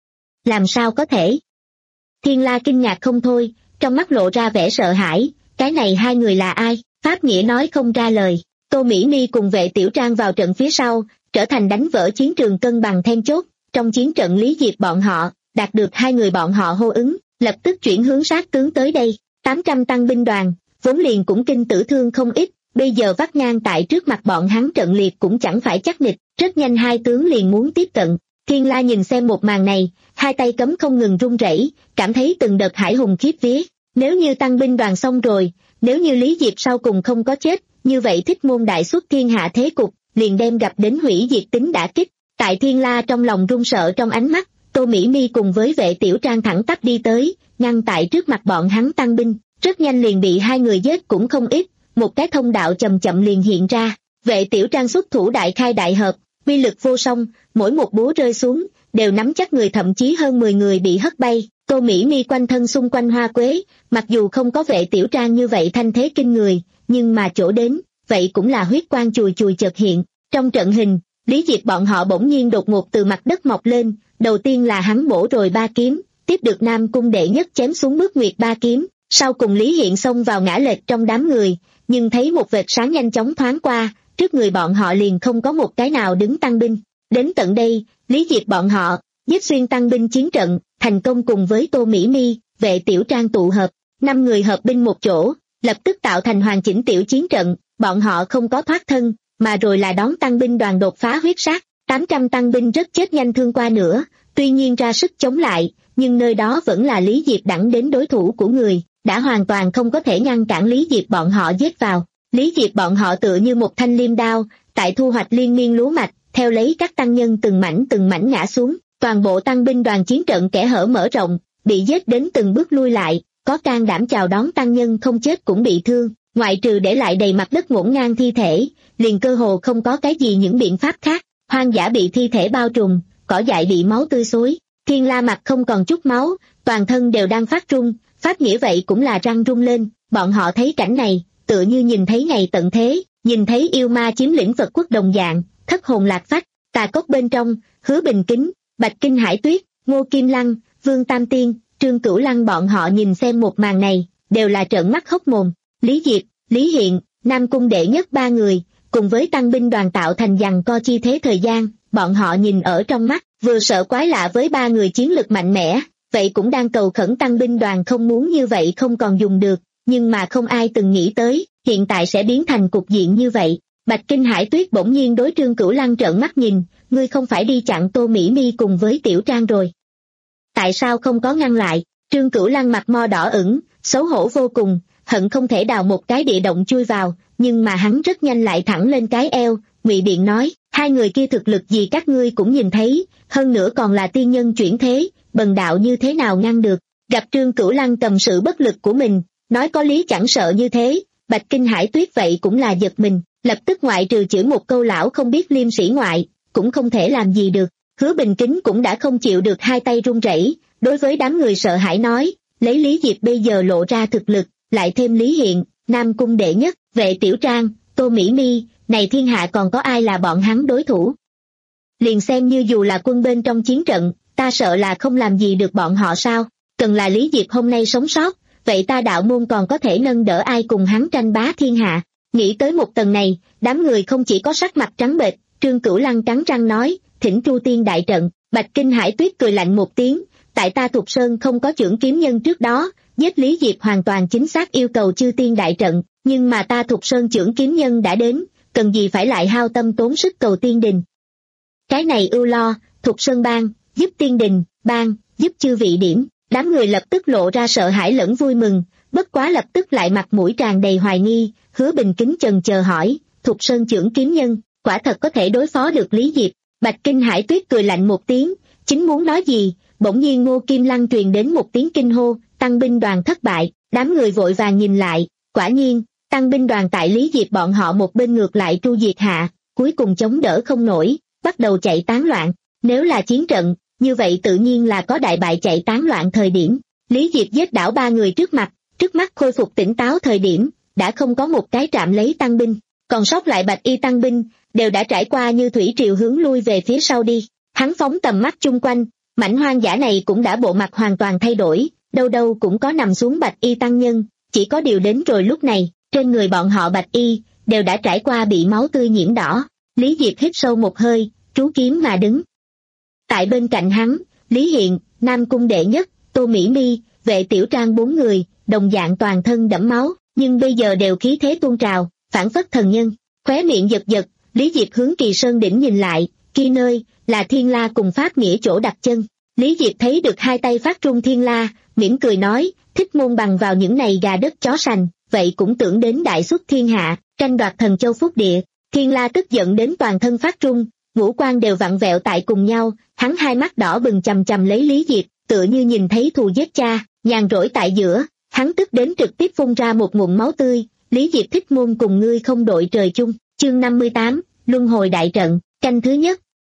làm sao có thể? Thiên La kinh ngạc không thôi, trong mắt lộ ra vẻ sợ hãi, cái này hai người là ai? Pháp Nghĩa nói không ra lời. Tô Mỹ Mi cùng Vệ Tiểu Trang vào trận phía sau, trở thành đánh vỡ chiến trường cân bằng then chốt, trong chiến trận Lý Diệp bọn họ, đạt được hai người bọn họ hô ứng, lập tức chuyển hướng sát tướng tới đây, tám trăm tăng binh đoàn, vốn liền cũng kinh tử thương không ít, bây giờ vắt ngang tại trước mặt bọn hắn trận liệt cũng chẳng phải chắc địch, rất nhanh hai tướng liền muốn tiếp cận. Thiên La nhìn xem một màn này, hai tay cấm không ngừng run rẩy, cảm thấy từng đợt hải hùng khiếp vía, nếu như tăng binh đoàn xong rồi, nếu như Lý Diệp sau cùng không có chết, như vậy Thích Môn đại xuất thiên hạ thế cục, liền đem gặp đến hủy diệt tính đả kích. Tại Thiên La trong lòng run sợ trong ánh mắt, Tô Mỹ Mi cùng với Vệ Tiểu Trang thẳng tắp đi tới, ngăn tại trước mặt bọn hắn tăng binh, rất nhanh liền bị hai người giết cũng không ít, một cái thông đạo chậm chậm liền hiện ra. Vệ Tiểu Trang xuất thủ đại khai đại hợp, uy lực vô song, mỗi một búa rơi xuống, đều nắm chắc người, thậm chí hơn mười người bị hất bay. Tô Mỹ Mi quanh thân xung quanh hoa quế, mặc dù không có Vệ Tiểu Trang như vậy thanh thế kinh người, nhưng mà chỗ đến, vậy cũng là huyết quang chùi chùi chợt hiện. Trong trận hình, Lý Diệp bọn họ bỗng nhiên đột ngột từ mặt đất mọc lên, đầu tiên là hắn bổ rồi ba kiếm, tiếp được Nam Cung đệ nhất chém xuống Bước Nguyệt ba kiếm, sau cùng Lý Hiện xông vào ngã lệch trong đám người, nhưng thấy một vệt sáng nhanh chóng thoáng qua, trước người bọn họ liền không có một cái nào đứng tăng binh. Đến tận đây, Lý Diệp bọn họ, giết xuyên tăng binh chiến trận, thành công cùng với Tô Mỹ Mi, Vệ Tiểu Trang tụ hợp, năm người hợp binh một chỗ, lập tức tạo thành hoàn chỉnh tiểu chiến trận, bọn họ không có thoát thân, mà rồi là đón tăng binh đoàn đột phá huyết sát, tám trăm tăng binh rất chết nhanh thương qua nữa, tuy nhiên ra sức chống lại, nhưng nơi đó vẫn là Lý Diệp đẳng đến đối thủ của người, đã hoàn toàn không có thể ngăn cản Lý Diệp bọn họ giết vào. Lý Diệp bọn họ tựa như một thanh liêm đao, tại thu hoạch liên miên lúa mạch, theo lấy các tăng nhân từng mảnh từng mảnh ngã xuống, toàn bộ tăng binh đoàn chiến trận kẽ hở mở rộng, bị giết đến từng bước lui lại, có can đảm chào đón tăng nhân không chết cũng bị thương, ngoại trừ để lại đầy mặt đất ngổn ngang thi thể, liền cơ hồ không có cái gì những biện pháp khác. Hoang dã bị thi thể bao trùm, cỏ dại bị máu tươi xối, Thiên La mặt không còn chút máu, toàn thân đều đang phát run, Pháp Nghĩa vậy cũng là răng run lên, bọn họ thấy cảnh này, tựa như nhìn thấy ngày tận thế, nhìn thấy yêu ma chiếm lĩnh Phật quốc đồng dạng, thất hồn lạc phách. Tà Cốc bên trong, Hứa Bình Kính, Bạch Kinh Hải Tuyết, Ngô Kim Lăng, Vương Tam Tiên, Trương Cửu Lăng bọn họ nhìn xem một màn này, đều là trợn mắt hốc mồm. Lý Diệp, Lý Hiện, Nam Cung đệ nhất ba người, cùng với tăng binh đoàn tạo thành giằng co chi thế thời gian, bọn họ nhìn ở trong mắt, vừa sợ quái lạ với ba người chiến lực mạnh mẽ, vậy cũng đang cầu khẩn tăng binh đoàn không muốn như vậy không còn dùng được, nhưng mà không ai từng nghĩ tới, hiện tại sẽ biến thành cục diện như vậy. Bạch Kinh Hải Tuyết bỗng nhiên đối Trương Cửu Lăng trợn mắt nhìn, ngươi không phải đi chặn Tô Mỹ Mi cùng với Tiểu Trang rồi? Tại sao không có ngăn lại? Trương Cửu Lăng mặt mo đỏ ửng, xấu hổ vô cùng, hận không thể đào một cái địa động chui vào, nhưng mà hắn rất nhanh lại thẳng lên cái eo, ngụy biện nói, hai người kia thực lực gì các ngươi cũng nhìn thấy, hơn nữa còn là tiên nhân chuyển thế, bần đạo như thế nào ngăn được? Gặp Trương Cửu Lăng cầm sự bất lực của mình, nói có lý chẳng sợ như thế, Bạch Kinh Hải Tuyết vậy cũng là giật mình, lập tức ngoại trừ chửi một câu lão không biết liêm sĩ ngoại, cũng không thể làm gì được. Hứa Bình Kính cũng đã không chịu được hai tay run rẩy, đối với đám người sợ hãi nói, lấy Lý Diệp bây giờ lộ ra thực lực, lại thêm Lý Hiện, Nam Cung đệ nhất, Vệ Tiểu Trang, Tô Mỹ Mi, này thiên hạ còn có ai là bọn hắn đối thủ? Liền xem như dù là quân bên trong chiến trận, ta sợ là không làm gì được bọn họ sao? Cần là Lý Diệp hôm nay sống sót, vậy ta đạo môn còn có thể nâng đỡ ai cùng hắn tranh bá thiên hạ? Nghĩ tới một tầng này, đám người không chỉ có sắc mặt trắng bệch, Trương Cửu Lăng cắn răng nói, thỉnh Tru Tiên đại trận. Bạch Kinh Hải Tuyết cười lạnh một tiếng, tại ta Thục Sơn không có chưởng kiếm nhân trước đó, giết Lý Diệp hoàn toàn chính xác yêu cầu Chư Tiên đại trận, nhưng mà ta Thục Sơn chưởng kiếm nhân đã đến, cần gì phải lại hao tâm tốn sức cầu tiên đình. Cái này ưu lo, Thục Sơn bang, giúp tiên đình, bang, giúp chư vị điểm, đám người lập tức lộ ra sợ hãi lẫn vui mừng, bất quá lập tức lại mặt mũi tràn đầy hoài nghi. Hứa Bình Kính chần chờ hỏi, Thục Sơn chưởng kiếm nhân, quả thật có thể đối phó được Lý Diệp? Bạch Kinh Hải Tuyết cười lạnh một tiếng, chính muốn nói gì, bỗng nhiên Ngô Kim Lăng truyền đến một tiếng kinh hô, tăng binh đoàn thất bại, đám người vội vàng nhìn lại, quả nhiên, Tăng binh đoàn tại Lý Diệp bọn họ một bên ngược lại tru diệt hạ, cuối cùng chống đỡ không nổi, bắt đầu chạy tán loạn. Nếu là chiến trận, như vậy tự nhiên là có đại bại chạy tán loạn thời điểm. Lý Diệp giết đảo ba người trước mặt, trước mắt khôi phục tỉnh táo thời điểm, đã không có một cái trạm lấy tăng binh, còn sót lại bạch y tăng binh, đều đã trải qua như thủy triều hướng lui về phía sau đi. Hắn phóng tầm mắt chung quanh, mảnh hoang dã này cũng đã bộ mặt hoàn toàn thay đổi, đâu đâu cũng có nằm xuống bạch y tăng nhân, chỉ có điều đến rồi lúc này, trên người bọn họ bạch y, đều đã trải qua bị máu tươi nhiễm đỏ. Lý Diệp hít sâu một hơi, trú kiếm mà đứng. Tại bên cạnh hắn, Lý Hiện, Nam Cung đệ nhất, Tô Mỹ Mi, Vệ Tiểu Trang bốn người, đồng dạng toàn thân đẫm máu, nhưng bây giờ đều khí thế tuôn trào, phản phất thần nhân. Khóe miệng giật giật, Lý Diệp hướng Kỳ Sơn đỉnh nhìn lại, kia nơi là Thiên La cùng Pháp Nghĩa chỗ đặt chân. Lý Diệp thấy được hai tay phát trung Thiên La, mỉm cười nói, Thích Môn bằng vào những này gà đất chó sành, vậy cũng tưởng đến đại xuất thiên hạ, tranh đoạt thần châu phúc địa. Thiên La tức giận đến toàn thân phát trung, ngũ quan đều vặn vẹo tại cùng nhau, hắn hai mắt đỏ bừng chằm chằm lấy Lý Diệp, tựa như nhìn thấy thù giết cha, nhàn rỗi tại giữa, hắn tức đến trực tiếp phun ra một ngụm máu tươi. Lý Diệp Thích Môn cùng ngươi không đội trời chung. Chương năm mươi tám, Luân hồi đại trận, canh thứ nhất.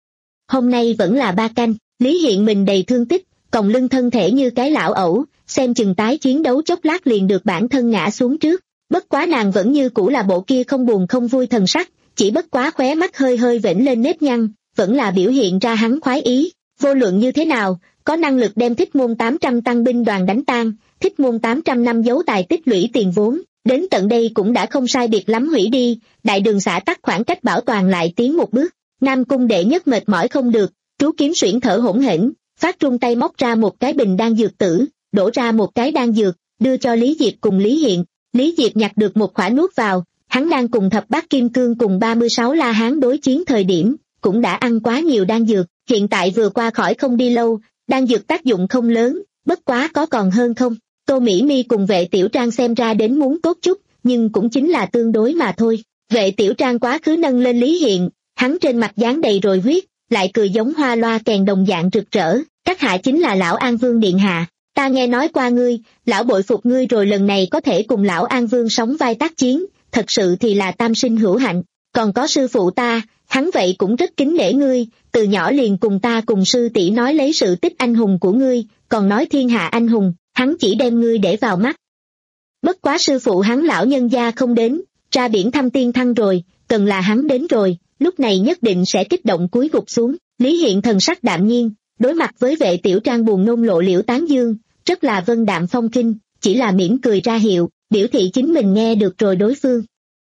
Hôm nay vẫn là ba canh, Lý Hiện mình đầy thương tích, còng lưng thân thể như cái lão ẩu, xem chừng tái chiến đấu chốc lát liền được bản thân ngã xuống trước. Bất quá nàng vẫn như cũ là bộ kia không buồn không vui thần sắc, chỉ bất quá khóe mắt hơi hơi vểnh lên nếp nhăn, vẫn là biểu hiện ra hắn khoái ý. Vô luận như thế nào, có năng lực đem Thích Môn tám trăm tăng binh đoàn đánh tan, Thích Môn tám trăm năm giấu tài tích lũy tiền vốn, đến tận đây cũng đã không sai biệt lắm hủy đi, đại đường xã tắc khoảng cách bảo toàn lại tiến một bước. Nam Cung đệ nhất mệt mỏi không được, trú kiếm xuyển thở hỗn hển, phát trung tay móc ra một cái bình đan dược tử, đổ ra một cái đan dược, đưa cho Lý Diệp cùng Lý Hiện. Lý Diệp nhặt được một khỏa nuốt vào, hắn đang cùng thập bát kim cương cùng ba mươi sáu la hán đối chiến thời điểm, cũng đã ăn quá nhiều đan dược, hiện tại vừa qua khỏi không đi lâu, đan dược tác dụng không lớn, bất quá có còn hơn không. Tô Mỹ Mi cùng Vệ Tiểu Trang xem ra đến muốn tốt chút, nhưng cũng chính là tương đối mà thôi. Vệ Tiểu Trang quá khứ nâng lên Lý Hiện, hắn trên mặt dán đầy rồi huyết, lại cười giống hoa loa kèn đồng dạng rực rỡ, các hạ chính là lão An Vương điện hạ, ta nghe nói qua ngươi, lão bội phục ngươi rồi, lần này có thể cùng lão An Vương sóng vai tác chiến, thật sự thì là tam sinh hữu hạnh, còn có sư phụ ta, hắn vậy cũng rất kính nể ngươi, từ nhỏ liền cùng ta cùng sư tỷ nói lấy sự tích anh hùng của ngươi, còn nói thiên hạ anh hùng, hắn chỉ đem ngươi để vào mắt. Bất quá sư phụ hắn lão nhân gia không đến, ra biển thăm tiên thăng rồi, cần là hắn đến rồi, lúc này nhất định sẽ kích động cúi gục xuống. Lý Hiện thần sắc đạm nhiên, đối mặt với Vệ Tiểu Trang buồn nôn lộ liễu tán dương, rất là vân đạm phong kinh, chỉ là mỉm cười ra hiệu, biểu thị chính mình nghe được rồi đối phương.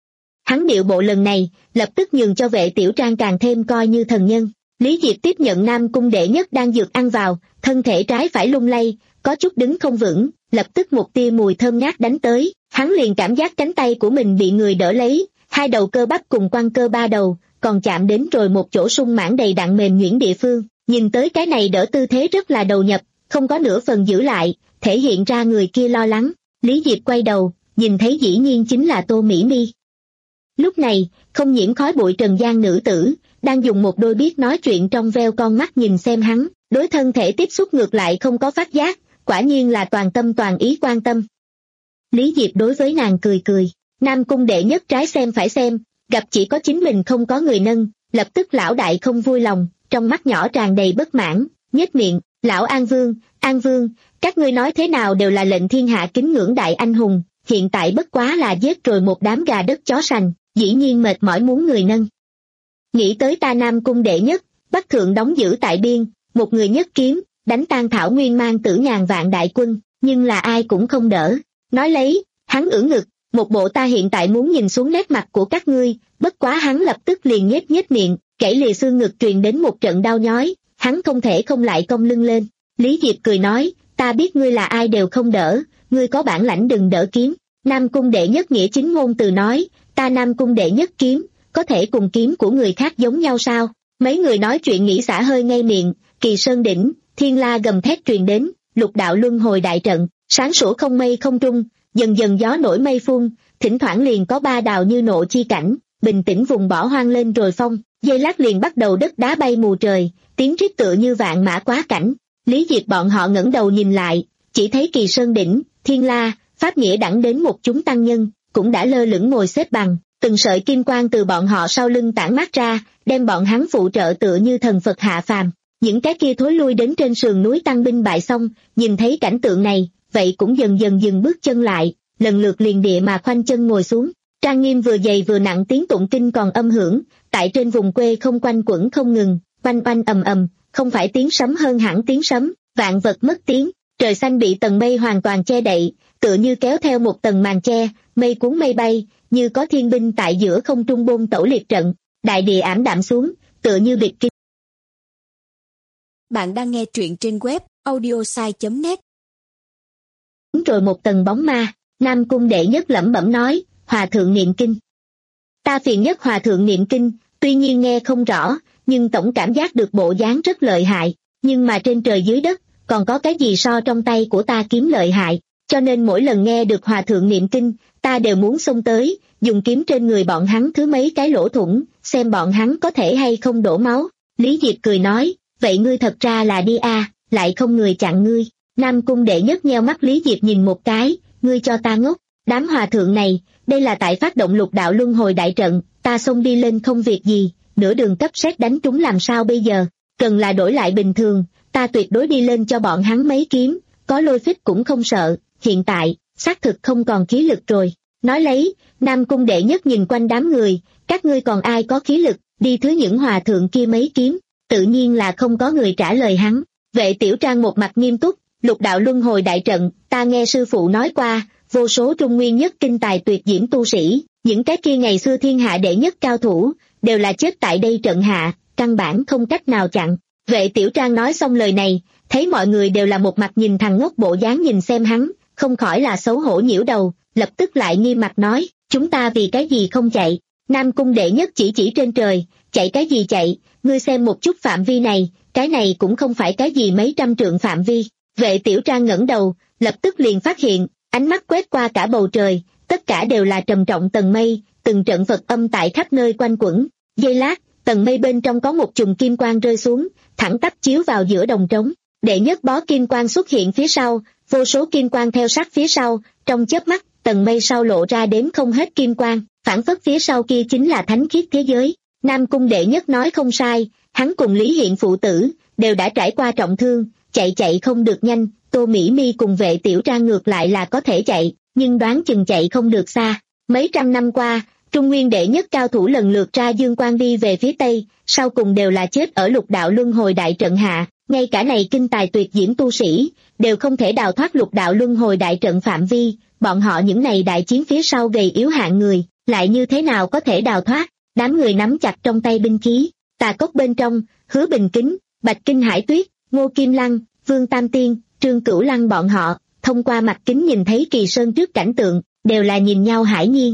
Hắn điệu bộ lần này, lập tức nhường cho Vệ Tiểu Trang càng thêm coi như thần nhân. Lý Diệp tiếp nhận Nam Cung đệ nhất đang dược ăn vào, thân thể trái phải lung lay, có chút đứng không vững, lập tức một tia mùi thơm ngát đánh tới, hắn liền cảm giác cánh tay của mình bị người đỡ lấy, hai đầu cơ bắp cùng quăng cơ ba đầu, còn chạm đến rồi một chỗ sung mãn đầy đặn mềm nhuyễn địa phương, nhìn tới cái này đỡ tư thế rất là đầu nhập, không có nửa phần giữ lại, thể hiện ra người kia lo lắng. Lý Diệp quay đầu, nhìn thấy dĩ nhiên chính là Tô Mỹ Mi. Lúc này, không nhiễm khói bụi trần gian nữ tử, đang dùng một đôi biết nói chuyện trong veo con mắt nhìn xem hắn, đối thân thể tiếp xúc ngược lại không có phát giác, quả nhiên là toàn tâm toàn ý quan tâm. Lý Diệp đối với nàng cười cười, Nam Cung đệ nhất trái xem phải xem, gặp chỉ có chính mình không có người nâng, lập tức lão đại không vui lòng, trong mắt nhỏ tràn đầy bất mãn, nhếch miệng, lão An Vương, An Vương, các ngươi nói thế nào đều là lệnh thiên hạ kính ngưỡng đại anh hùng, hiện tại bất quá là giết rồi một đám gà đất chó sành, dĩ nhiên mệt mỏi muốn người nâng. Nghĩ tới ta Nam Cung đệ nhất, Bắc Thượng đóng giữ tại biên, một người nhất kiếm, đánh tan Thảo Nguyên mang tử ngàn vạn đại quân, nhưng là ai cũng không đỡ. Nói lấy, hắn ưỡn ngực, một bộ ta hiện tại muốn nhìn xuống nét mặt của các ngươi, bất quá hắn lập tức liền nhếch nhếch miệng, kể lìa xương ngực truyền đến một trận đau nhói, hắn không thể không lại cong lưng lên. Lý Diệp cười nói, ta biết ngươi là ai đều không đỡ, ngươi có bản lãnh đừng đỡ kiếm. Nam Cung đệ nhất nghĩa chính ngôn từ nói, ta Nam Cung đệ nhất kiếm, có thể cùng kiếm của người khác giống nhau sao? Mấy người nói chuyện nghĩ xả hơi ngay miệng, Kỳ Sơn đỉnh, Thiên La gầm thét truyền đến, lục đạo luân hồi đại trận, sáng sủa không mây không trung, dần dần gió nổi mây phun, thỉnh thoảng liền có ba đào như nộ chi cảnh, bình tĩnh vùng bỏ hoang lên rồi phong, giây lát liền bắt đầu đất đá bay mù trời, tiếng rít tựa như vạn mã quá cảnh. Lý Diệp bọn họ ngẩng đầu nhìn lại, chỉ thấy Kỳ Sơn đỉnh, Thiên La, Pháp Nghĩa đẳng đến một chúng tăng nhân, cũng đã lơ lửng ngồi xếp bằng, từng sợi kim quang từ bọn họ sau lưng tản mát ra, đem bọn hắn phụ trợ tựa như thần Phật hạ phàm. Những cái kia thối lui đến trên sườn núi tăng binh bại xong, nhìn thấy cảnh tượng này, vậy cũng dần dần dừng bước chân lại, lần lượt liền địa mà khoanh chân ngồi xuống. Trang nghiêm vừa dày vừa nặng tiếng tụng kinh còn âm hưởng, tại trên vùng quê không quanh quẩn không ngừng, oanh oanh ầm ầm, không phải tiếng sấm hơn hẳn tiếng sấm, vạn vật mất tiếng, trời xanh bị tầng mây hoàn toàn che đậy, tựa như kéo theo một tầng màn che, mây cuốn mây bay, như có thiên binh tại giữa không trung bôn tẩu liệt trận, đại địa ảm đạm xuống, tựa như biệt kinh. Bạn đang nghe truyện trên web audiosai chấm net. Rồi một tầng bóng ma, Nam Cung đệ nhất lẩm bẩm nói, Hòa thượng niệm kinh. Ta phiền nhất Hòa thượng niệm kinh, tuy nhiên nghe không rõ, nhưng tổng cảm giác được bộ dáng rất lợi hại, nhưng mà trên trời dưới đất, còn có cái gì so trong tay của ta kiếm lợi hại, cho nên mỗi lần nghe được Hòa thượng niệm kinh, ta đều muốn xông tới, dùng kiếm trên người bọn hắn thứ mấy cái lỗ thủng, xem bọn hắn có thể hay không đổ máu. Lý Diệp cười nói, vậy ngươi thật ra là đi a, à, lại không người chặn ngươi. Nam Cung đệ nhất nheo mắt Lý Diệp nhìn một cái, ngươi cho ta ngốc, đám hòa thượng này, đây là tại phát động lục đạo luân hồi đại trận, ta xông đi lên không việc gì, nửa đường cấp sét đánh trúng làm sao bây giờ, cần là đổi lại bình thường, ta tuyệt đối đi lên cho bọn hắn mấy kiếm, có lôi phích cũng không sợ, hiện tại, xác thực không còn khí lực rồi. Nói lấy, Nam Cung đệ nhất nhìn quanh đám người, các ngươi còn ai có khí lực, đi thứ những hòa thượng kia mấy kiếm, tự nhiên là không có người trả lời hắn. Vệ Tiểu Trang một mặt nghiêm túc, lục đạo luân hồi đại trận, ta nghe sư phụ nói qua, vô số trung nguyên nhất kinh tài tuyệt diễm tu sĩ, những cái kia ngày xưa thiên hạ đệ nhất cao thủ, đều là chết tại đây trận hạ, căn bản không cách nào chặn. Vệ Tiểu Trang nói xong lời này, thấy mọi người đều là một mặt nhìn thằng ngốc bộ dáng nhìn xem hắn, không khỏi là xấu hổ nhiễu đầu, lập tức lại nghiêm mặt nói, chúng ta vì cái gì không chạy. Nam Cung đệ nhất chỉ chỉ trên trời, chạy cái gì chạy, ngươi xem một chút phạm vi này, cái này cũng không phải cái gì mấy trăm trượng phạm vi. Vệ Tiểu Trang ngẩng đầu, lập tức liền phát hiện, ánh mắt quét qua cả bầu trời, tất cả đều là trầm trọng tầng mây, từng trận Phật âm tại khắp nơi quanh quẩn. Giây lát, tầng mây bên trong có một chùm kim quang rơi xuống, thẳng tắp chiếu vào giữa đồng trống. Đệ nhất bó kim quang xuất hiện phía sau, vô số kim quang theo sát phía sau, trong chớp mắt, tầng mây sau lộ ra đếm không hết kim quang, phản phất phía sau kia chính là thánh khiết thế giới. Nam Cung đệ nhất nói không sai, hắn cùng Lý Hiện phụ tử, đều đã trải qua trọng thương, chạy chạy không được nhanh, Tô Mỹ Mi cùng Vệ Tiểu Trang ngược lại là có thể chạy, nhưng đoán chừng chạy không được xa. Mấy trăm năm qua, Trung Nguyên đệ nhất cao thủ lần lượt ra dương quang đi về phía Tây, sau cùng đều là chết ở lục đạo luân hồi đại trận hạ, ngay cả này kinh tài tuyệt diễm tu sĩ, đều không thể đào thoát lục đạo luân hồi đại trận phạm vi, bọn họ những này đại chiến phía sau gầy yếu hạng người, lại như thế nào có thể đào thoát. Đám người nắm chặt trong tay binh khí, Tà Cốc bên trong, Hứa Bình Kính, Bạch Kinh Hải Tuyết, Ngô Kim Lăng, Vương Tam Tiên, Trương Cửu Lăng bọn họ, thông qua mặt kính nhìn thấy Kỳ Sơn trước cảnh tượng, đều là nhìn nhau hãi nhiên.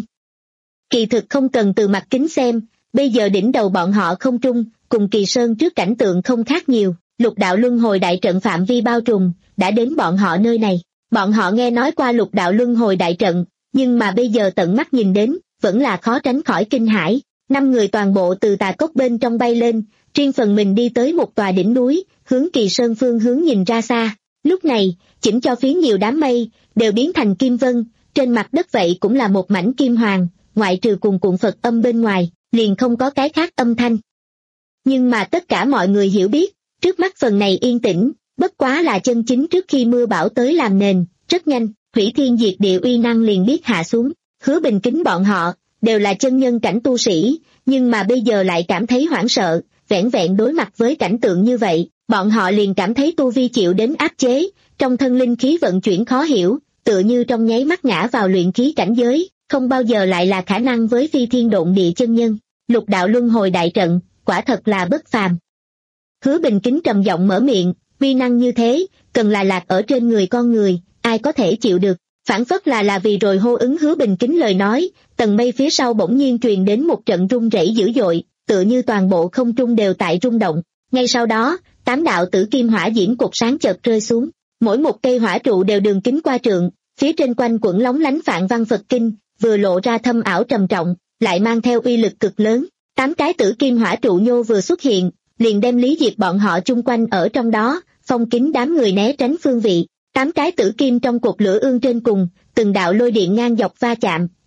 Kỳ thực không cần từ mặt kính xem, bây giờ đỉnh đầu bọn họ không trung, cùng Kỳ Sơn trước cảnh tượng không khác nhiều, lục đạo luân hồi đại trận phạm vi bao trùm, đã đến bọn họ nơi này. Bọn họ nghe nói qua lục đạo luân hồi đại trận, nhưng mà bây giờ tận mắt nhìn đến, vẫn là khó tránh khỏi kinh hãi. Năm người toàn bộ từ Tà Cốc bên trong bay lên, riêng phần mình đi tới một tòa đỉnh núi, hướng Kỳ Sơn phương hướng nhìn ra xa. Lúc này, chỉnh cho phía nhiều đám mây, đều biến thành kim vân, trên mặt đất vậy cũng là một mảnh kim hoàng, ngoại trừ cùng cuộn Phật âm bên ngoài, liền không có cái khác âm thanh. Nhưng mà tất cả mọi người hiểu biết, trước mắt phần này yên tĩnh, bất quá là chân chính trước khi mưa bão tới làm nền, rất nhanh, hủy thiên diệt địa uy năng liền biết hạ xuống. Hứa Bình Kính bọn họ, đều là chân nhân cảnh tu sĩ, nhưng mà bây giờ lại cảm thấy hoảng sợ, vẻn vẹn đối mặt với cảnh tượng như vậy, bọn họ liền cảm thấy tu vi chịu đến áp chế, trong thân linh khí vận chuyển khó hiểu, tựa như trong nháy mắt ngã vào luyện khí cảnh giới, không bao giờ lại là khả năng với phi thiên độn địa chân nhân. Lục đạo luân hồi đại trận, quả thật là bất phàm. Hứa Bình Kính trầm giọng mở miệng, uy năng như thế, cần là lạc ở trên người con người, ai có thể chịu được. Phản phất là là vì rồi hô ứng Hứa Bình Kính lời nói, tầng mây phía sau bỗng nhiên truyền đến một trận rung rẩy dữ dội, tựa như toàn bộ không trung đều tại rung động. Ngay sau đó, tám đạo tử kim hỏa diễm cột sáng chợt rơi xuống, mỗi một cây hỏa trụ đều đường kính qua trượng, phía trên quanh quẩn lóng lánh phạn văn Phật kinh, vừa lộ ra thâm ảo trầm trọng, lại mang theo uy lực cực lớn. Tám cái tử kim hỏa trụ nhô vừa xuất hiện, liền đem Lý Diệp bọn họ chung quanh ở trong đó, phong kín đám người né tránh phương vị. Tám cái tử kim trong cột lửa ương trên cùng, từng đạo lôi điện ngang dọc va chạm,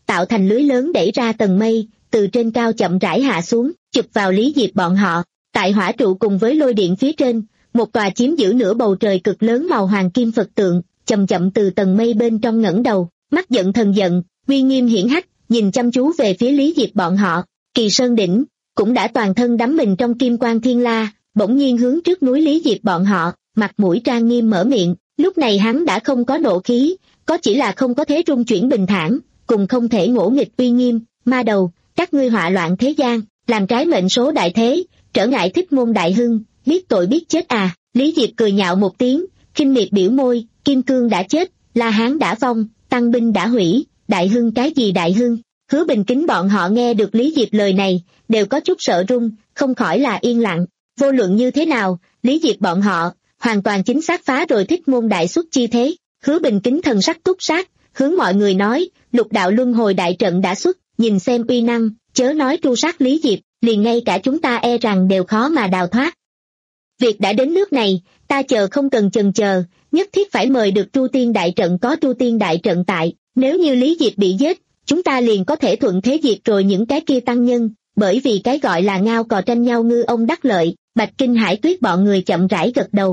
tạo thành lưới lớn đẩy ra tầng mây, từ trên cao chậm rãi hạ xuống, chụp vào Lý Diệp bọn họ. Tại hỏa trụ cùng với lôi điện phía trên, một tòa chiếm giữ nửa bầu trời cực lớn màu hoàng kim Phật tượng, chậm chậm từ tầng mây bên trong ngẩng đầu, mắt giận thần giận, uy nghiêm hiển hách, nhìn chăm chú về phía Lý Diệp bọn họ. Kỳ Sơn đỉnh cũng đã toàn thân đắm mình trong kim quang thiên la, bỗng nhiên hướng trước núi Lý Diệp bọn họ, mặt mũi trang nghiêm mở miệng. Lúc này hắn đã không có nộ khí, có chỉ là không có thế rung chuyển bình thản, cùng không thể ngỗ nghịch uy nghiêm. Ma đầu, các ngươi họa loạn thế gian, làm trái mệnh số đại thế, trở ngại Thích Môn đại hưng, biết tội biết chết à. Lý Diệp cười nhạo một tiếng, khinh miệt biểu môi, Kim Cương đã chết, La Hán đã vong, tăng binh đã hủy, đại hưng cái gì đại hưng. Hứa Bình Kính bọn họ nghe được Lý Diệp lời này, đều có chút sợ run, không khỏi là yên lặng. Vô luận như thế nào, Lý Diệp bọn họ hoàn toàn chính xác phá rồi Thích Môn đại xuất chi thế. Hứa Bình Kính thần sắc túc sát, hướng mọi người nói, lục đạo luân hồi đại trận đã xuất, nhìn xem uy năng, chớ nói tru sát Lý Diệp, liền ngay cả chúng ta e rằng đều khó mà đào thoát. Việc đã đến nước này, ta chờ không cần chần chờ, nhất thiết phải mời được Tru Tiên đại trận có Tru Tiên đại trận tại, nếu như Lý Diệp bị giết, chúng ta liền có thể thuận thế diệt rồi những cái kia tăng nhân, bởi vì cái gọi là ngao cò tranh nhau ngư ông đắc lợi. Bạch Kinh Hải Tuyết bọn người chậm rãi gật đầu.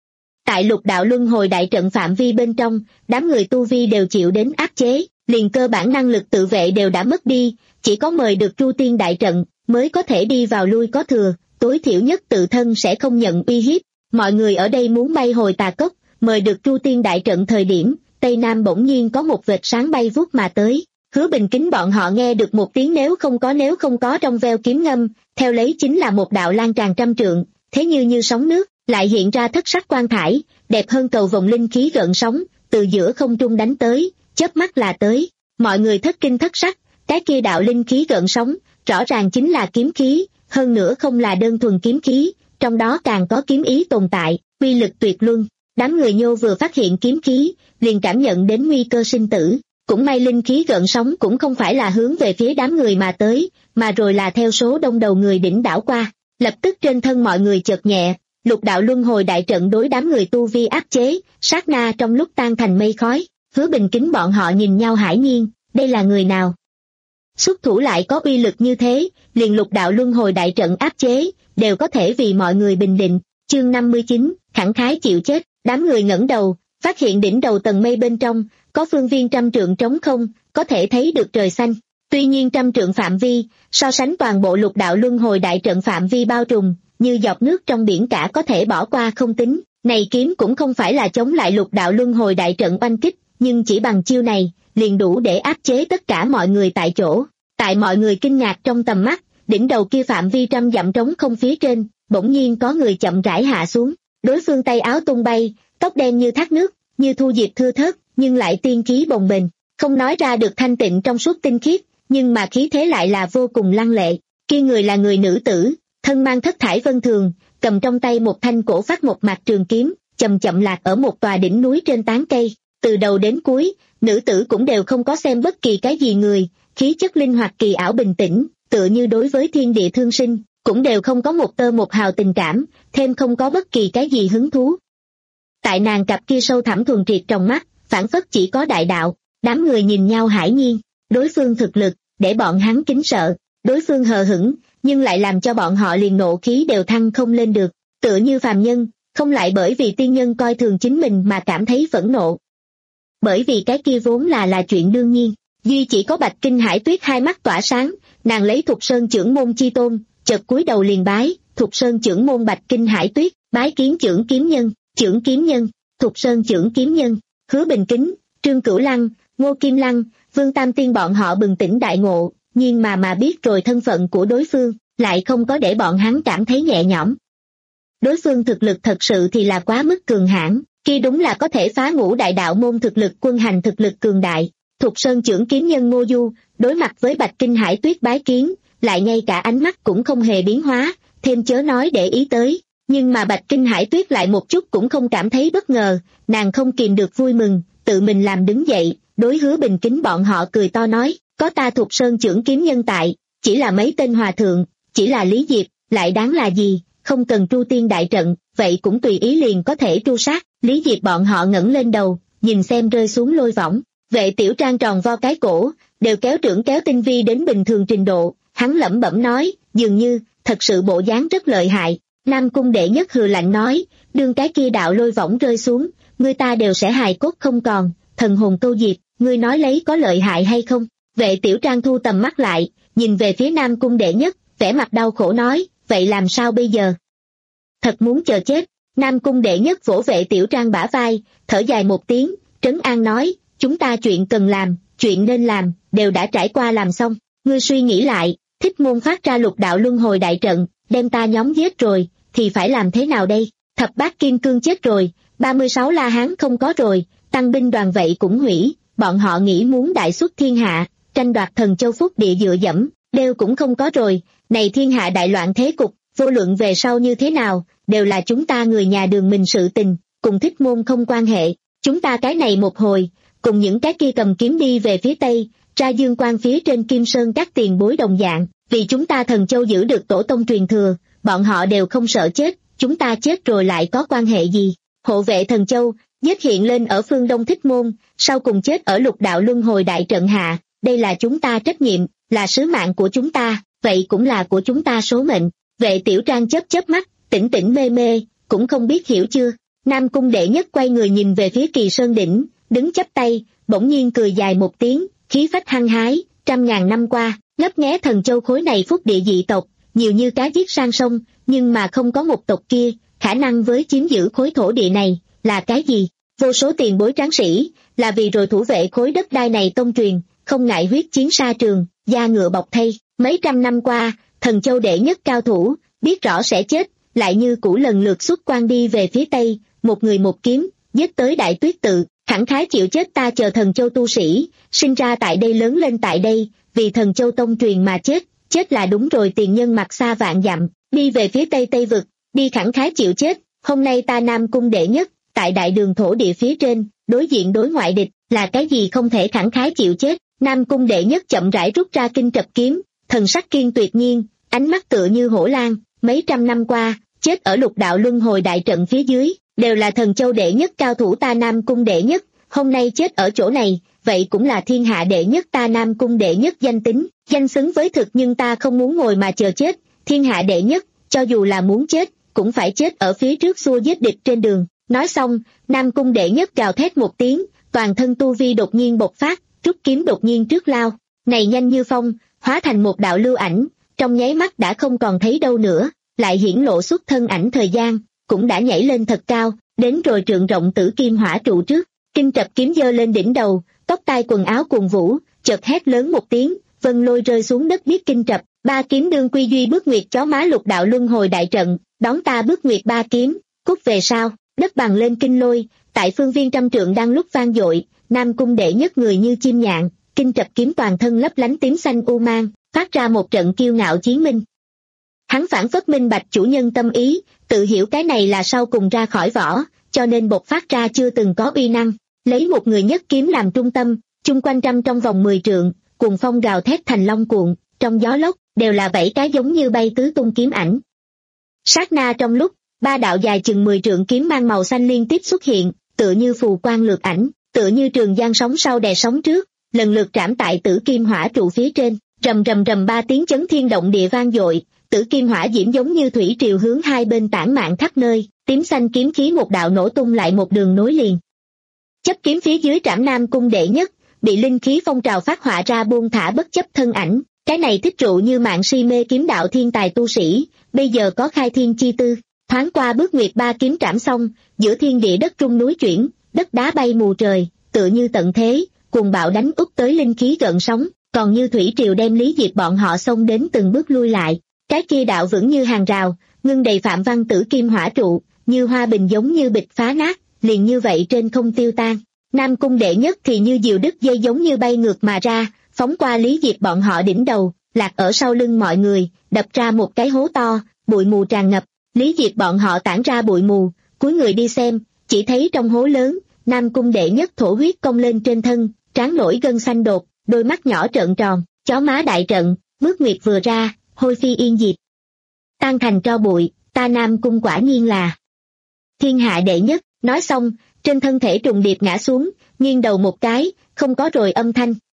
Tại lục đạo luân hồi đại trận phạm vi bên trong, đám người tu vi đều chịu đến áp chế, liền cơ bản năng lực tự vệ đều đã mất đi, chỉ có mời được Tru Tiên đại trận mới có thể đi vào lui có thừa, tối thiểu nhất tự thân sẽ không nhận uy hiếp. Mọi người ở đây muốn bay hồi Tà Cốc, mời được Tru Tiên đại trận thời điểm, Tây Nam bỗng nhiên có một vệt sáng bay vút mà tới. Hứa Bình Kính bọn họ nghe được một tiếng nếu không có nếu không có trong veo kiếm ngâm, theo lấy chính là một đạo lan tràn trăm trượng, thế như như sóng nước, lại hiện ra thất sắc quang thải, đẹp hơn cầu vồng linh khí gợn sóng, từ giữa không trung đánh tới, chớp mắt là tới. Mọi người thất kinh thất sắc, cái kia đạo linh khí gợn sóng, rõ ràng chính là kiếm khí, hơn nữa không là đơn thuần kiếm khí, trong đó càng có kiếm ý tồn tại, uy lực tuyệt luân. Đám người Nhô vừa phát hiện kiếm khí, liền cảm nhận đến nguy cơ sinh tử. Cũng may linh khí gợn sóng cũng không phải là hướng về phía đám người mà tới, mà rồi là theo số đông đầu người đỉnh đảo qua. Lập tức trên thân mọi người chợt nhẹ, lục đạo luân hồi đại trận đối đám người tu vi áp chế, sát na trong lúc tan thành mây khói. Hứa Bình Kính bọn họ nhìn nhau hãi nhiên, đây là người nào? Xuất thủ lại có uy lực như thế, liền lục đạo luân hồi đại trận áp chế, đều có thể vì mọi người bình định. Chương năm mươi chín, khẳng khái chịu chết. Đám người ngẩng đầu, phát hiện đỉnh đầu tầng mây bên trong có phương viên trăm trượng trống không, có thể thấy được trời xanh. Tuy nhiên trăm trượng phạm vi, so sánh toàn bộ lục đạo luân hồi đại trận phạm vi bao trùm, như giọt nước trong biển cả có thể bỏ qua không tính. Này kiếm cũng không phải là chống lại lục đạo luân hồi đại trận oanh kích, nhưng chỉ bằng chiêu này, liền đủ để áp chế tất cả mọi người tại chỗ. Tại mọi người kinh ngạc trong tầm mắt, đỉnh đầu kia phạm vi trăm dặm trống không phía trên, bỗng nhiên có người chậm rãi hạ xuống. Đối phương tay áo tung bay, tóc đen như thác nước, như thu diệp thưa thớt, nhưng lại tiên khí bồng bềnh, không nói ra được thanh tịnh trong suốt tinh khiết, nhưng mà khí thế lại là vô cùng lăng lệ. Kia người là người nữ tử, thân mang thất thải vân thường, cầm trong tay một thanh cổ phát một mạc trường kiếm, chậm chậm lạc ở một tòa đỉnh núi trên tán cây. Từ đầu đến cuối, nữ tử cũng đều không có xem bất kỳ cái gì người, khí chất linh hoạt kỳ ảo bình tĩnh, tựa như đối với thiên địa thương sinh, cũng đều không có một tơ một hào tình cảm, thêm không có bất kỳ cái gì hứng thú. Tại nàng cặp kia sâu thẳm thuần triệt trong mắt, phản phất chỉ có đại đạo. Đám người nhìn nhau hãi nhiên, đối phương thực lực, để bọn hắn kính sợ, đối phương hờ hững, nhưng lại làm cho bọn họ liền nộ khí đều thăng không lên được, tựa như phàm nhân, không lại bởi vì tiên nhân coi thường chính mình mà cảm thấy phẫn nộ. Bởi vì cái kia vốn là là chuyện đương nhiên, duy chỉ có Bạch Kinh Hải Tuyết hai mắt tỏa sáng, nàng lấy Thục Sơn trưởng môn chi tôn, chợt cúi đầu liền bái, Thục Sơn trưởng môn Bạch Kinh Hải Tuyết, bái kiến trưởng kiếm nhân, trưởng kiếm nhân, Thục Sơn trưởng kiếm nhân. Hứa Bình Kính, Trương Cửu Lăng, Ngô Kim Lăng, Vương Tam Tiên bọn họ bừng tỉnh đại ngộ, nhưng mà mà biết rồi thân phận của đối phương, lại không có để bọn hắn cảm thấy nhẹ nhõm. Đối phương thực lực thật sự thì là quá mức cường hãn, kia đúng là có thể phá ngũ đại đạo môn thực lực quân hành thực lực cường đại. Thục Sơn trưởng kiếm nhân Ngô Du, đối mặt với Bạch Kinh Hải Tuyết bái kiến, lại ngay cả ánh mắt cũng không hề biến hóa, thêm chớ nói để ý tới. Nhưng mà Bạch Kinh Hải Tuyết lại một chút cũng không cảm thấy bất ngờ, nàng không kìm được vui mừng, tự mình làm đứng dậy, đối Hứa Bình Kính bọn họ cười to nói, có ta Thục Sơn trưởng kiếm nhân tại, chỉ là mấy tên hòa thượng, chỉ là Lý Diệp, lại đáng là gì, không cần Tru Tiên đại trận, vậy cũng tùy ý liền có thể tru sát. Lý Diệp bọn họ ngẩng lên đầu, nhìn xem rơi xuống lôi võng, vệ tiểu trang tròn vo cái cổ, đều kéo trưởng kéo tinh vi đến bình thường trình độ, hắn lẩm bẩm nói, dường như, thật sự bộ dáng rất lợi hại. Nam Cung Đệ Nhất hừ lạnh nói, đương cái kia đạo lôi võng rơi xuống, người ta đều sẽ hài cốt không còn, thần hồn câu diệt, ngươi nói lấy có lợi hại hay không? Vệ Tiểu Trang thu tầm mắt lại, nhìn về phía Nam Cung Đệ Nhất, vẻ mặt đau khổ nói, vậy làm sao bây giờ? Thật muốn chờ chết. Nam Cung Đệ Nhất vỗ Vệ Tiểu Trang bả vai, thở dài một tiếng, trấn an nói, chúng ta chuyện cần làm, chuyện nên làm, đều đã trải qua làm xong. Ngươi suy nghĩ lại, Thích Môn phát ra lục đạo luân hồi đại trận, đem ta nhóm giết rồi, thì phải làm thế nào đây? Thập bát kim cương chết rồi, ba mươi sáu la hán không có rồi, tăng binh đoàn vậy cũng hủy, bọn họ nghĩ muốn đại xuất thiên hạ, tranh đoạt thần châu phúc địa dựa dẫm, đều cũng không có rồi. Này thiên hạ đại loạn thế cục, vô luận về sau như thế nào, đều là chúng ta người nhà Đường mình sự tình, cùng Thích Môn không quan hệ. Chúng ta cái này một hồi, cùng những cái kia cầm kiếm đi về phía tây, ra dương quan phía trên Kim Sơn các tiền bối đồng dạng, vì chúng ta thần châu giữ được tổ tông truyền thừa, bọn họ đều không sợ chết, chúng ta chết rồi lại có quan hệ gì? Hộ vệ thần châu, giết hiện lên ở phương Đông Thích Môn, sau cùng chết ở lục đạo luân hồi đại trận hạ, đây là chúng ta trách nhiệm, là sứ mạng của chúng ta, vậy cũng là của chúng ta số mệnh. Vệ Tiểu Trang chớp chớp mắt, tỉnh tỉnh mê mê, cũng không biết hiểu chưa. Nam Cung Đệ Nhất quay người nhìn về phía Kỳ Sơn đỉnh, đứng chắp tay, bỗng nhiên cười dài một tiếng, khí phách hăng hái, trăm ngàn năm qua, ngấp nghé thần châu khối này phúc địa dị tộc, nhiều như cá giết sang sông, nhưng mà không có một tộc kia, khả năng với chiếm giữ khối thổ địa này, là cái gì? Vô số tiền bối tráng sĩ, là vì rồi thủ vệ khối đất đai này tông truyền, không ngại huyết chiến xa trường, da ngựa bọc thây. Mấy trăm năm qua, thần châu đệ nhất cao thủ, biết rõ sẽ chết, lại như cũ lần lượt xuất quan đi về phía tây, một người một kiếm, giết tới Đại Tuyết Tự, khẳng khái chịu chết. Ta chờ thần châu tu sĩ, sinh ra tại đây lớn lên tại đây, vì thần châu tông truyền mà chết, chết là đúng rồi. Tiền nhân mặt xa vạn dặm, đi về phía tây Tây Vực, đi khẳng khái chịu chết. Hôm nay ta Nam Cung Đệ Nhất, tại đại đường thổ địa phía trên, đối diện đối ngoại địch, là cái gì không thể khẳng khái chịu chết? Nam Cung Đệ Nhất chậm rãi rút ra kinh trập kiếm, thần sắc kiên tuyệt nhiên, ánh mắt tựa như hổ lang. Mấy trăm năm qua, chết ở lục đạo luân hồi đại trận phía dưới, đều là thần châu đệ nhất cao thủ ta Nam Cung Đệ Nhất, hôm nay chết ở chỗ này, vậy cũng là thiên hạ đệ nhất. Ta Nam Cung Đệ Nhất danh tính, danh xứng với thực, nhưng ta không muốn ngồi mà chờ chết. Thiên hạ đệ nhất, cho dù là muốn chết, cũng phải chết ở phía trước xua giết địch trên đường. Nói xong, Nam Cung Đệ Nhất gào thét một tiếng, toàn thân tu vi đột nhiên bộc phát, rút kiếm đột nhiên trước lao, này nhanh như phong, hóa thành một đạo lưu ảnh, trong nháy mắt đã không còn thấy đâu nữa, lại hiển lộ xuất thân ảnh thời gian, cũng đã nhảy lên thật cao, đến rồi trượng rộng tử kim hỏa trụ trước. Kinh trập kiếm giơ lên đỉnh đầu, tóc tai quần áo cuồng vũ, chợt hét lớn một tiếng, vân lôi rơi xuống đất biết kinh trập, ba kiếm đương quy duy bước nguyệt chó má lục đạo luân hồi đại trận, đón ta bước nguyệt ba kiếm, cút về sau. Đất bằng lên kinh lôi, tại phương viên trăm trượng đang lúc vang dội, Nam Cung Đệ Nhất người như chim nhạn, kinh trập kiếm toàn thân lấp lánh tím xanh u mang, phát ra một trận kiêu ngạo chiến minh. Hắn phản phất minh bạch chủ nhân tâm ý, tự hiểu cái này là sau cùng ra khỏi vỏ, cho nên bộc phát ra chưa từng có uy năng, lấy một người nhất kiếm làm trung tâm, chung quanh trăm trong vòng mười trượng, cuồng phong gào thét thành long cuộn, trong gió lốc, đều là bảy cái giống như bay tứ tung kiếm ảnh. Sát na trong lúc, ba đạo dài chừng mười trượng kiếm mang màu xanh liên tiếp xuất hiện, tựa như phù quang lược ảnh, tựa như trường giang sóng sau đè sóng trước, lần lượt trảm tại tử kim hỏa trụ phía trên, rầm rầm rầm ba tiếng chấn thiên động địa vang dội, tử kim hỏa diễm giống như thủy triều hướng hai bên tản mạn khắp nơi, tím xanh kiếm khí một đạo nổ tung lại một đường nối liền. Chấp kiếm phía dưới trảm Nam Cung Đệ Nhất, bị linh khí phong trào phát họa ra buông thả bất chấp thân ảnh, cái này thích trụ như mạng si mê kiếm đạo thiên tài tu sĩ, bây giờ có khai thiên chi tư. Thoáng qua bước nguyệt ba kiếm trảm xong, giữa thiên địa đất trung núi chuyển, đất đá bay mù trời, tựa như tận thế, cuồng bạo đánh úp tới linh khí gợn sóng, còn như thủy triều đem Lý Diệp bọn họ xông đến từng bước lui lại. Cái kia đạo vững như hàng rào, ngưng đầy phạm văn tử kim hỏa trụ, như hoa bình giống như bịch phá nát, liền như vậy trên không tiêu tan. Nam Cung Đệ Nhất thì như diều đứt dây giống như bay ngược mà ra, phóng qua Lý Diệp bọn họ đỉnh đầu, lạc ở sau lưng mọi người, đập ra một cái hố to, bụi mù tràn ngập. Lý Diệp bọn họ tản ra bụi mù, cúi người đi xem, chỉ thấy trong hố lớn, Nam Cung Đệ Nhất thổ huyết cong lên trên thân, trán nổi gân xanh đột, đôi mắt nhỏ trợn tròn, chó má đại trận, bước nguyệt vừa ra, hôi phi yên diệt. Tan thành tro bụi, ta Nam Cung quả nhiên là thiên hạ đệ nhất. Nói xong, trên thân thể trùng điệp ngã xuống, nghiêng đầu một cái, không có rồi âm thanh.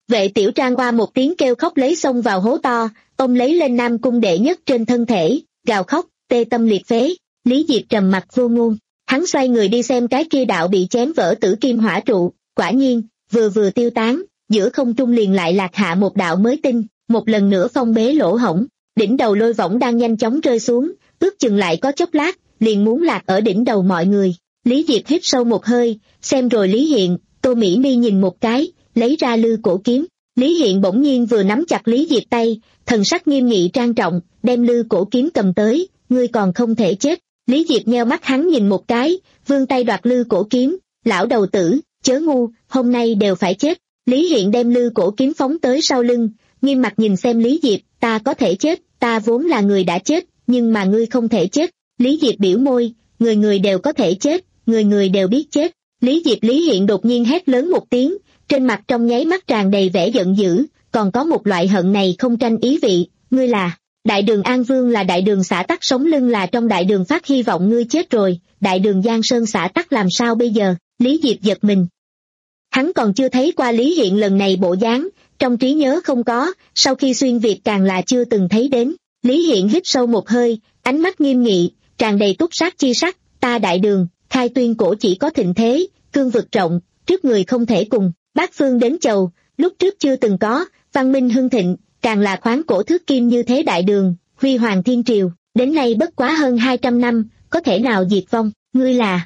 Vệ Tiểu Trang qua một tiếng kêu khóc lấy xông vào hố to, ôm lấy lên Nam Cung đệ nhất trên thân thể, gào khóc, tê tâm liệt phế. Lý Diệp trầm mặt vô ngôn, hắn xoay người đi xem cái kia đạo bị chém vỡ tử kim hỏa trụ, quả nhiên, vừa vừa tiêu tán, giữa không trung liền lại lạc hạ một đạo mới tinh, một lần nữa phong bế lỗ hổng, đỉnh đầu lôi võng đang nhanh chóng rơi xuống, ước chừng lại có chốc lát, liền muốn lạc ở đỉnh đầu mọi người. Lý Diệp hít sâu một hơi, xem rồi Lý Hiện, Tô Mỹ Mi nhìn một cái, lấy ra lư cổ kiếm. Lý Hiện bỗng nhiên vừa nắm chặt Lý Diệp tay, thần sắc nghiêm nghị trang trọng, đem lư cổ kiếm cầm tới, ngươi còn không thể chết. Lý Diệp nheo mắt hắn nhìn một cái, vươn tay đoạt lư cổ kiếm, lão đầu tử, chớ ngu, hôm nay đều phải chết. Lý Hiện đem lư cổ kiếm phóng tới sau lưng, nghiêm mặt nhìn xem Lý Diệp, ta có thể chết, ta vốn là người đã chết, nhưng mà ngươi không thể chết. Lý Diệp biểu môi, người người đều có thể chết, người người đều biết chết. Lý Diệp Lý Hiện đột nhiên hét lớn một tiếng, trên mặt trong nháy mắt tràn đầy vẻ giận dữ, còn có một loại hận này không tranh ý vị, ngươi là... Đại đường An Vương là đại đường xã tắc sống lưng là trong đại đường phát hy vọng ngươi chết rồi, đại đường Giang Sơn xã tắc làm sao bây giờ? Lý Diệp giật mình. Hắn còn chưa thấy qua Lý Hiện lần này bộ dáng, trong trí nhớ không có, sau khi xuyên Việt càng là chưa từng thấy đến. Lý Hiện hít sâu một hơi, ánh mắt nghiêm nghị, tràn đầy túc sát chi sắc, ta đại đường, khai tuyên cổ chỉ có thịnh thế, cương vực rộng, trước người không thể cùng, bát phương đến chầu, lúc trước chưa từng có, văn minh hưng thịnh, càng là khoáng cổ thước kim như thế đại đường, huy hoàng thiên triều, đến nay bất quá hơn hai trăm năm, có thể nào diệt vong, ngươi là...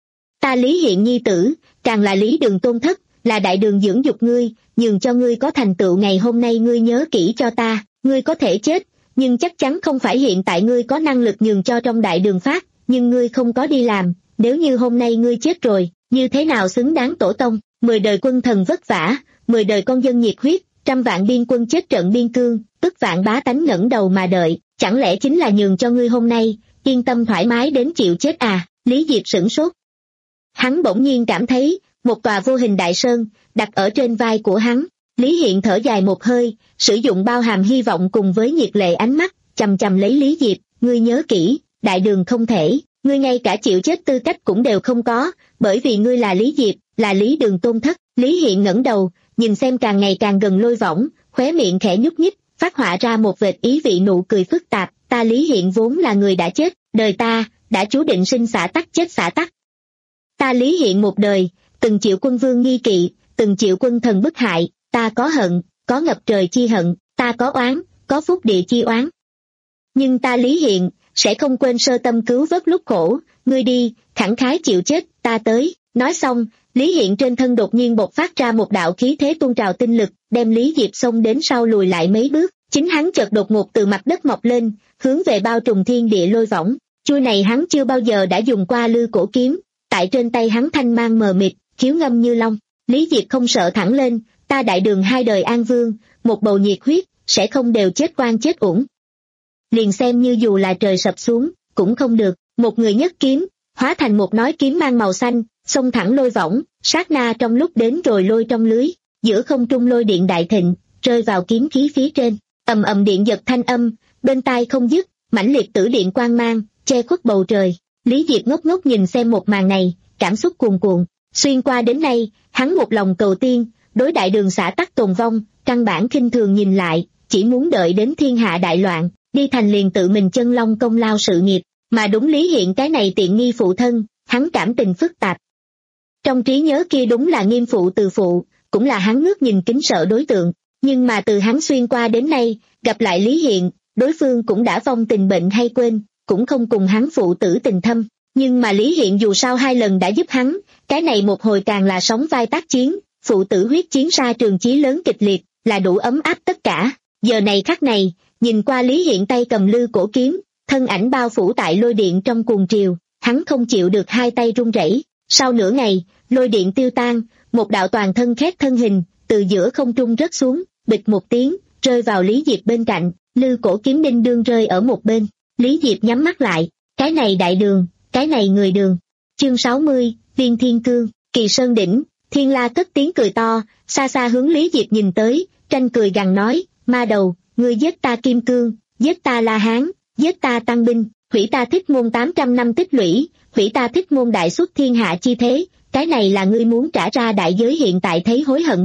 Ta Lý Hiện nhi tử, càng là Lý Đường tôn thất, là đại đường dưỡng dục ngươi, nhường cho ngươi có thành tựu ngày hôm nay ngươi nhớ kỹ cho ta, ngươi có thể chết, nhưng chắc chắn không phải hiện tại ngươi có năng lực nhường cho trong đại đường phát, nhưng ngươi không có đi làm, nếu như hôm nay ngươi chết rồi, như thế nào xứng đáng tổ tông, mười đời quân thần vất vả, mười đời con dân nhiệt huyết, trăm vạn biên quân chết trận biên cương, ức vạn bá tánh ngẩng đầu mà đợi, chẳng lẽ chính là nhường cho ngươi hôm nay, yên tâm thoải mái đến chịu chết à, Lý Diệp sửng sốt. Hắn bỗng nhiên cảm thấy, một tòa vô hình đại sơn, đặt ở trên vai của hắn, Lý Hiện thở dài một hơi, sử dụng bao hàm hy vọng cùng với nhiệt lệ ánh mắt, chầm chầm lấy Lý Diệp, ngươi nhớ kỹ, đại đường không thể, ngươi ngay cả chịu chết tư cách cũng đều không có, bởi vì ngươi là Lý Diệp, là Lý Đường tôn thất. Lý Hiện ngẩng đầu, nhìn xem càng ngày càng gần lôi võng, khóe miệng khẽ nhúc nhích, phát họa ra một vệt ý vị nụ cười phức tạp, ta Lý Hiện vốn là người đã chết, đời ta, đã chú định sinh xã tắc chết xã tắc. Ta Lý Hiện một đời, từng chịu quân vương nghi kỵ, từng chịu quân thần bức hại, ta có hận, có ngập trời chi hận, ta có oán, có phúc địa chi oán. Nhưng ta Lý Hiện, sẽ không quên sơ tâm cứu vớt lúc khổ, ngươi đi, khẳng khái chịu chết, ta tới. Nói xong, Lý Hiện trên thân đột nhiên bộc phát ra một đạo khí thế tuôn trào tinh lực, đem Lý Diệp xông đến sau lùi lại mấy bước, chính hắn chợt đột ngột từ mặt đất mọc lên, hướng về bao trùm thiên địa lôi võng, chuôi này hắn chưa bao giờ đã dùng qua lư cổ kiếm, tại trên tay hắn thanh mang mờ mịt, khiếu ngâm như long. Lý Diệp không sợ thẳng lên, ta đại đường hai đời An Vương, một bầu nhiệt huyết, sẽ không đều chết oan chết uổng. Liền xem như dù là trời sập xuống, cũng không được, một người nhất kiếm, hóa thành một nói kiếm mang màu xanh, xông thẳng lôi võng, sát na trong lúc đến rồi lôi trong lưới, giữa không trung lôi điện đại thịnh, rơi vào kiếm khí phía trên, ầm ầm điện giật thanh âm, bên tai không dứt, mãnh liệt tử điện quang mang, che khuất bầu trời. Lý Diệp ngốc ngốc nhìn xem một màn này, cảm xúc cuồn cuộn, xuyên qua đến nay, hắn một lòng cầu tiên, đối đại đường xã tắc tồn vong, căn bản khinh thường nhìn lại, chỉ muốn đợi đến thiên hạ đại loạn, đi thành liền tự mình chân long công lao sự nghiệp, mà đúng Lý Hiện cái này tiện nghi phụ thân, hắn cảm tình phức tạp. Trong trí nhớ kia đúng là nghiêm phụ từ phụ, cũng là hắn ngước nhìn kính sợ đối tượng, nhưng mà từ hắn xuyên qua đến nay, gặp lại Lý Hiện, đối phương cũng đã vong tình bệnh hay quên, cũng không cùng hắn phụ tử tình thâm, nhưng mà Lý Hiện dù sao hai lần đã giúp hắn, cái này một hồi càng là sóng vai tác chiến, phụ tử huyết chiến xa trường chí lớn kịch liệt, là đủ ấm áp tất cả. Giờ này khắc này, nhìn qua Lý Hiện tay cầm lư cổ kiếm, thân ảnh bao phủ tại lôi điện trong cuồng triều, hắn không chịu được hai tay run rẩy. Sau nửa ngày, lôi điện tiêu tan, một đạo toàn thân khét thân hình, từ giữa không trung rớt xuống, bịch một tiếng, rơi vào Lý Diệp bên cạnh, lư cổ kiếm đinh đương rơi ở một bên. Lý Diệp nhắm mắt lại, cái này đại đường, cái này người đường. Chương sáu mươi, Viên Thiên Cương, Kỳ Sơn Đỉnh, Thiên La cất tiếng cười to, xa xa hướng Lý Diệp nhìn tới, tranh cười gằn nói, ma đầu, ngươi giết ta Kim Cương, giết ta La Hán, giết ta Tăng Binh, hủy ta Thích Môn tám trăm năm tích lũy, hủy ta Thích Môn đại xuất thiên hạ chi thế, cái này là ngươi muốn trả ra đại giới hiện tại thấy hối hận đi.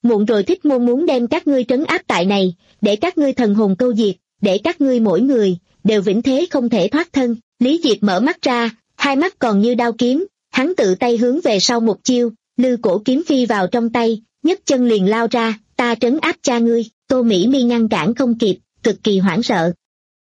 muộn rồi Thích Môn muốn đem các ngươi trấn áp tại này, để các ngươi thần hồn câu diệt, để các ngươi mỗi người đều vĩnh thế không thể thoát thân. Lý Diệp mở mắt ra, hai mắt còn như đao kiếm, hắn tự tay hướng về sau một chiêu, lư cổ kiếm phi vào trong tay, nhấc chân liền lao ra, ta trấn áp cha ngươi. Tô Mỹ Mi ngăn cản không kịp, cực kỳ hoảng sợ.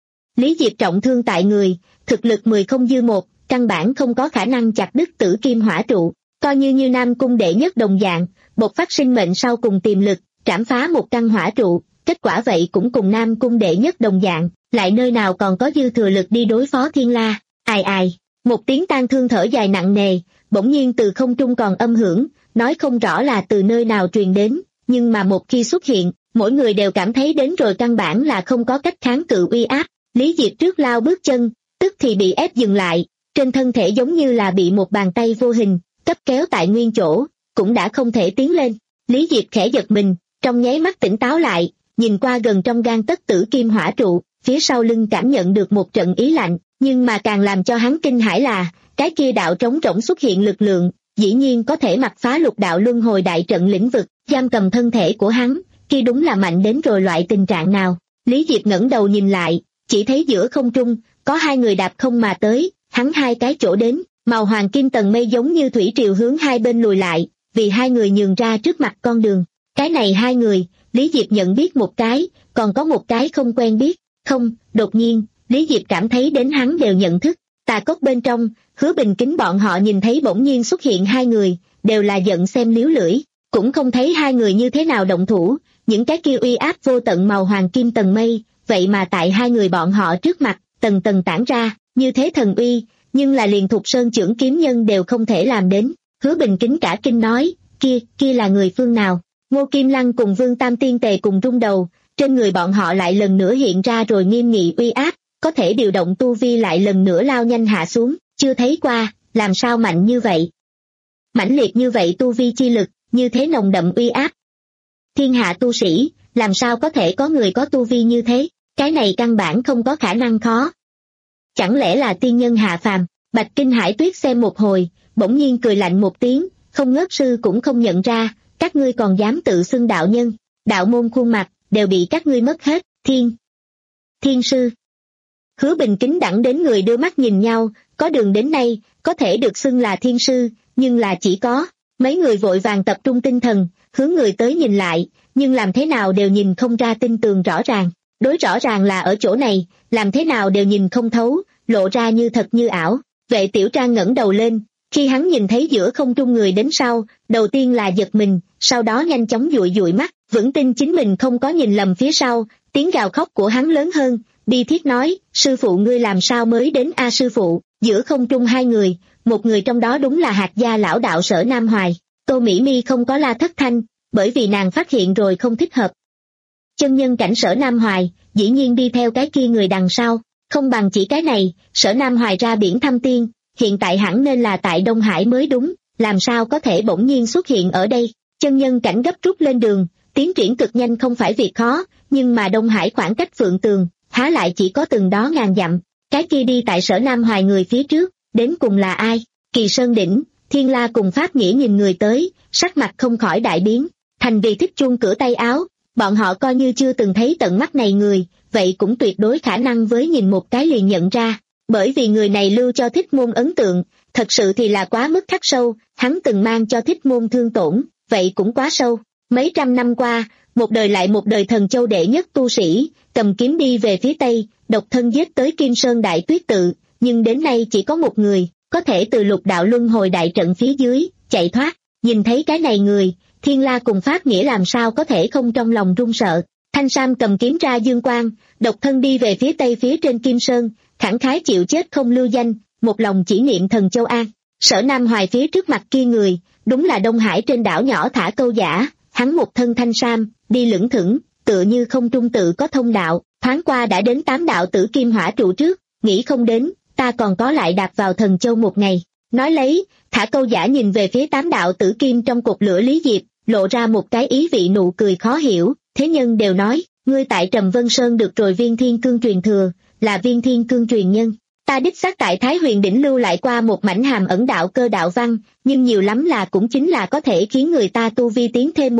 Lý Diệp trọng thương tại người, thực lực mười không dư một, căn bản không có khả năng chặt đứt tử kim hỏa trụ, coi như như Nam Cung đệ nhất đồng dạng, bộc phát sinh mệnh sau cùng tiềm lực, trảm phá một căn hỏa trụ, kết quả vậy cũng cùng Nam Cung đệ nhất đồng dạng, lại nơi nào còn có dư thừa lực đi đối phó Thiên La. Ai ai, một tiếng tang thương thở dài nặng nề, bỗng nhiên từ không trung còn âm hưởng, nói không rõ là từ nơi nào truyền đến, nhưng mà một khi xuất hiện, mỗi người đều cảm thấy đến rồi căn bản là không có cách kháng cự uy áp. Lý Diệp trước lao bước chân, tức thì bị ép dừng lại, trên thân thể giống như là bị một bàn tay vô hình cấp kéo tại nguyên chỗ, cũng đã không thể tiến lên. Lý Diệp khẽ giật mình, trong nháy mắt tỉnh táo lại, nhìn qua gần trong gang tấc tử kim hỏa trụ, phía sau lưng cảm nhận được một trận ý lạnh, nhưng mà càng làm cho hắn kinh hãi là, cái kia đạo trống rỗng xuất hiện lực lượng, dĩ nhiên có thể mặc phá lục đạo luân hồi đại trận lĩnh vực, giam cầm thân thể của hắn, kia đúng là mạnh đến rồi loại tình trạng nào. Lý Diệp ngẩng đầu nhìn lại, chỉ thấy giữa không trung, có hai người đạp không mà tới, hắn hai cái chỗ đến, màu hoàng kim tầng mây giống như thủy triều hướng hai bên lùi lại, vì hai người nhường ra trước mặt con đường. Cái này hai người, Lý Diệp nhận biết một cái, còn có một cái không quen biết, không, đột nhiên, Lý Diệp cảm thấy đến hắn đều nhận thức. Tà cốc bên trong, Hứa Bình Kính bọn họ nhìn thấy bỗng nhiên xuất hiện hai người, đều là giận xem liếu lưỡi, cũng không thấy hai người như thế nào động thủ, những cái kia uy áp vô tận màu hoàng kim tầng mây, vậy mà tại hai người bọn họ trước mặt, tầng tầng tản ra, như thế thần uy, nhưng là liền Thục Sơn trưởng kiếm nhân đều không thể làm đến. Hứa Bình Kính cả kinh nói, kia, kia là người phương nào? Ngô Kim Lăng cùng Vương Tam Tiên Tề cùng rung đầu, trên người bọn họ lại lần nữa hiện ra rồi nghiêm nghị uy áp, có thể điều động tu vi lại lần nữa lao nhanh hạ xuống, chưa thấy qua, làm sao mạnh như vậy? Mãnh liệt như vậy tu vi chi lực, như thế nồng đậm uy áp. Thiên hạ tu sĩ, làm sao có thể có người có tu vi như thế, cái này căn bản không có khả năng khó. Chẳng lẽ là tiên nhân hạ phàm? Bạch Kinh Hải Tuyết xem một hồi, bỗng nhiên cười lạnh một tiếng, không ngớt sư cũng không nhận ra, các ngươi còn dám tự xưng đạo nhân, đạo môn khuôn mặt, đều bị các ngươi mất hết, thiên. Thiên sư. Hứa Bình Kính đẳng đến người đưa mắt nhìn nhau, có đường đến nay, có thể được xưng là thiên sư, nhưng là chỉ có, mấy người vội vàng tập trung tinh thần, hướng người tới nhìn lại, nhưng làm thế nào đều nhìn không ra tinh tường rõ ràng, đối rõ ràng là ở chỗ này, làm thế nào đều nhìn không thấu, lộ ra như thật như ảo. Vệ Tiểu Trang ngẩng đầu lên, khi hắn nhìn thấy giữa không trung người đến sau, đầu tiên là giật mình, sau đó nhanh chóng dụi dụi mắt, vững tin chính mình không có nhìn lầm phía sau, tiếng gào khóc của hắn lớn hơn, bi thiết nói, sư phụ ngươi làm sao mới đến a sư phụ, giữa không trung hai người, một người trong đó đúng là hạt gia lão đạo Sở Nam Hoài. Tô Mỹ Mi không có la thất thanh, bởi vì nàng phát hiện rồi không thích hợp. Chân nhân cảnh Sở Nam Hoài, dĩ nhiên đi theo cái kia người đằng sau, không bằng chỉ cái này, Sở Nam Hoài ra biển thăm tiên, hiện tại hẳn nên là tại Đông Hải mới đúng, làm sao có thể bỗng nhiên xuất hiện ở đây. Chân nhân cảnh gấp rút lên đường, tiến triển cực nhanh không phải việc khó, nhưng mà Đông Hải khoảng cách Phượng Tường, há lại chỉ có từng đó ngàn dặm, cái kia đi tại Sở Nam Hoài người phía trước, đến cùng là ai? Kỳ Sơn Đỉnh. Thiên La cùng Pháp Nghĩa nhìn người tới, sắc mặt không khỏi đại biến, thành vì thích chuông cửa tay áo, bọn họ coi như chưa từng thấy tận mắt này người, vậy cũng tuyệt đối khả năng với nhìn một cái liền nhận ra, bởi vì người này lưu cho Thích Môn ấn tượng, thật sự thì là quá mức khắc sâu, hắn từng mang cho Thích Môn thương tổn, vậy cũng quá sâu. Mấy trăm năm qua, một đời lại một đời Thần Châu đệ nhất tu sĩ, cầm kiếm đi về phía Tây, độc thân giết tới Kim Sơn Đại Tuyết Tự, nhưng đến nay chỉ có một người, có thể từ lục đạo luân hồi đại trận phía dưới, chạy thoát. Nhìn thấy cái này người, Thiên La cùng Pháp Nghĩa làm sao có thể không trong lòng run sợ. Thanh Sam cầm kiếm ra dương quang, độc thân đi về phía Tây phía trên Kim Sơn, khẳng khái chịu chết không lưu danh, một lòng chỉ niệm Thần Châu An. Sở Nam Hoài phía trước mặt kia người, đúng là Đông Hải trên đảo nhỏ thả câu giả, hắn một thân thanh sam, đi lững thững, tựa như không trung tự có thông đạo, thoáng qua đã đến tám đạo tử kim hỏa trụ trước, nghĩ không đến, ta còn có lại đạp vào Thần Châu một ngày. Nói lấy, thả câu giả nhìn về phía tám đạo tử kim trong cột lửa Lý Diệp, lộ ra một cái ý vị nụ cười khó hiểu, thế nhân đều nói, ngươi tại Trầm Vân Sơn được rồi viên thiên cương truyền thừa, là viên thiên cương truyền nhân. Ta đích xác tại Thái Huyền Đỉnh lưu lại qua một mảnh hàm ẩn đạo cơ đạo văn, nhưng nhiều lắm là cũng chính là có thể khiến người ta tu vi tiến thêm một bước,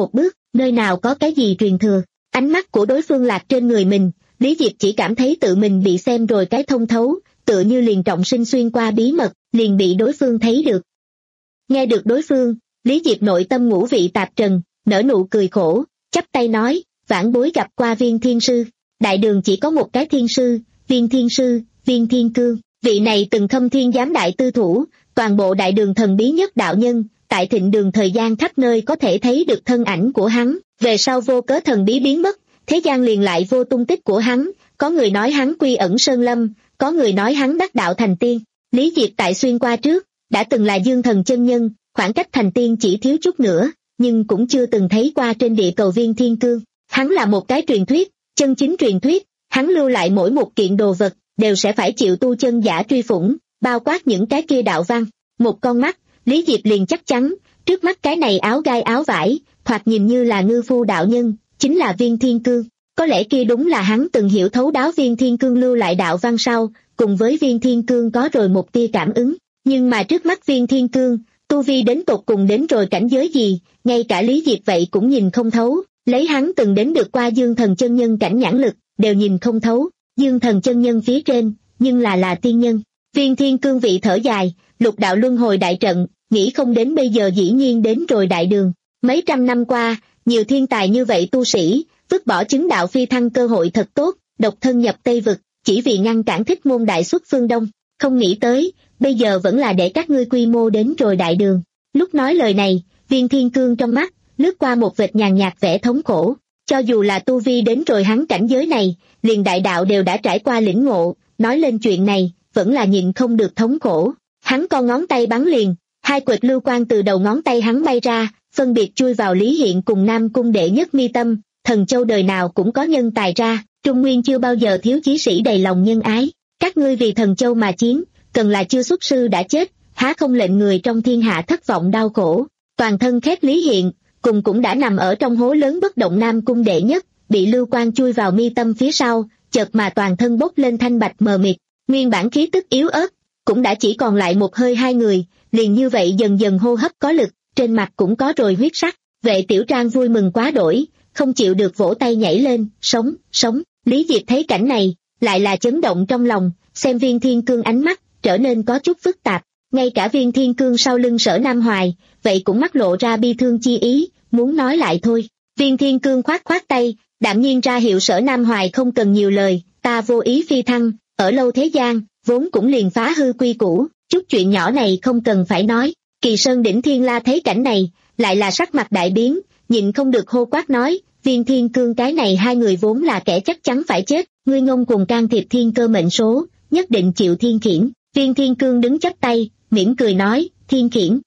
nơi nào có cái gì truyền thừa. Ánh mắt của đối phương lạc trên người mình, Lý Diệp chỉ cảm thấy tự mình bị xem rồi cái thông thấu, tựa như liền trọng sinh xuyên qua bí mật, liền bị đối phương thấy được. Nghe được đối phương, Lý Diệp nội tâm ngũ vị tạp trần, nở nụ cười khổ, chắp tay nói, vãn bối gặp qua Viên Thiên Sư. Đại đường chỉ có một cái thiên sư, Viên Thiên Sư, Viên Thiên Cương. Vị này từng khâm thiên giám đại tư thủ, toàn bộ đại đường thần bí nhất đạo nhân, tại thịnh đường thời gian khắp nơi có thể thấy được thân ảnh của hắn, về sau vô cớ thần bí biến mất, thế gian liền lại vô tung tích của hắn, có người nói hắn quy ẩn sơn lâm, có người nói hắn đắc đạo thành tiên. Lý Diệp tại xuyên qua trước, đã từng là dương thần chân nhân, khoảng cách thành tiên chỉ thiếu chút nữa, nhưng cũng chưa từng thấy qua trên địa cầu Viên Thiên Cương. Hắn là một cái truyền thuyết, chân chính truyền thuyết, hắn lưu lại mỗi một kiện đồ vật, đều sẽ phải chịu tu chân giả truy phủng, bao quát những cái kia đạo văn. Một con mắt, Lý Diệp liền chắc chắn, trước mắt cái này áo gai áo vải, thoạt nhìn như là ngư phu đạo nhân, chính là Viên Thiên Cương. Có lẽ kia đúng là hắn từng hiểu thấu đáo Viên Thiên Cương lưu lại đạo văn sau, cùng với Viên Thiên Cương có rồi một tia cảm ứng. Nhưng mà trước mắt Viên Thiên Cương, tu vi đến tột cùng đến rồi cảnh giới gì, ngay cả Lý Diệp vậy cũng nhìn không thấu, lấy hắn từng đến được qua dương thần chân nhân cảnh nhãn lực, đều nhìn không thấu, dương thần chân nhân phía trên, nhưng là là tiên nhân. Viên Thiên Cương vị thở dài, lục đạo luân hồi đại trận, nghĩ không đến bây giờ dĩ nhiên đến rồi đại đường. Mấy trăm năm qua, nhiều thiên tài như vậy tu sĩ, vứt bỏ chứng đạo phi thăng cơ hội thật tốt, độc thân nhập Tây Vực, chỉ vì ngăn cản Thích Môn đại xuất phương Đông, không nghĩ tới, bây giờ vẫn là để các ngươi quy mô đến rồi đại đường. Lúc nói lời này, Viên Thiên Cương trong mắt, lướt qua một vệt nhàn nhạt vẻ thống khổ, cho dù là tu vi đến rồi hắn cảnh giới này, liền đại đạo đều đã trải qua lĩnh ngộ, nói lên chuyện này, vẫn là nhịn không được thống khổ. Hắn con ngón tay bắn liền, hai quệt lưu quang từ đầu ngón tay hắn bay ra, phân biệt chui vào Lý Hiện cùng Nam Cung đệ nhất mi tâm, thần châu đời nào cũng có nhân tài ra, Trung Nguyên chưa bao giờ thiếu chí sĩ đầy lòng nhân ái, các ngươi vì thần châu mà chiến, cần là chưa xuất sư đã chết, há không lệnh người trong thiên hạ thất vọng đau khổ. Toàn thân khét Lý Hiện, cùng cũng đã nằm ở trong hố lớn bất động Nam Cung đệ nhất, bị lưu quang chui vào mi tâm phía sau, chợt mà toàn thân bốc lên thanh bạch mờ mịt, nguyên bản khí tức yếu ớt, cũng đã chỉ còn lại một hơi hai người, liền như vậy dần dần hô hấp có lực, trên mặt cũng có rồi huyết sắc. Vệ Tiểu Trang vui mừng quá đổi, không chịu được vỗ tay nhảy lên, sống, sống. Lý Diệp thấy cảnh này, lại là chấn động trong lòng, xem Viên Thiên Cương ánh mắt, trở nên có chút phức tạp. Ngay cả Viên Thiên Cương sau lưng Sở Nam Hoài, vậy cũng mắt lộ ra bi thương chi ý, muốn nói lại thôi. Viên Thiên Cương khoát khoát tay, đạm nhiên ra hiệu Sở Nam Hoài không cần nhiều lời, ta vô ý phi thăng, ở lâu thế gian, vốn cũng liền phá hư quy củ, chút chuyện nhỏ này không cần phải nói. Kỳ Sơn Đỉnh Thiên La thấy cảnh này, lại là sắc mặt đại biến, nhịn không được hô quát nói, Viên Thiên Cương cái này hai người vốn là kẻ chắc chắn phải chết, ngươi ngông cuồng can thiệp thiên cơ mệnh số, nhất định chịu thiên khiển. Viên Thiên Cương đứng chắp tay, mỉm cười nói, thiên khiển.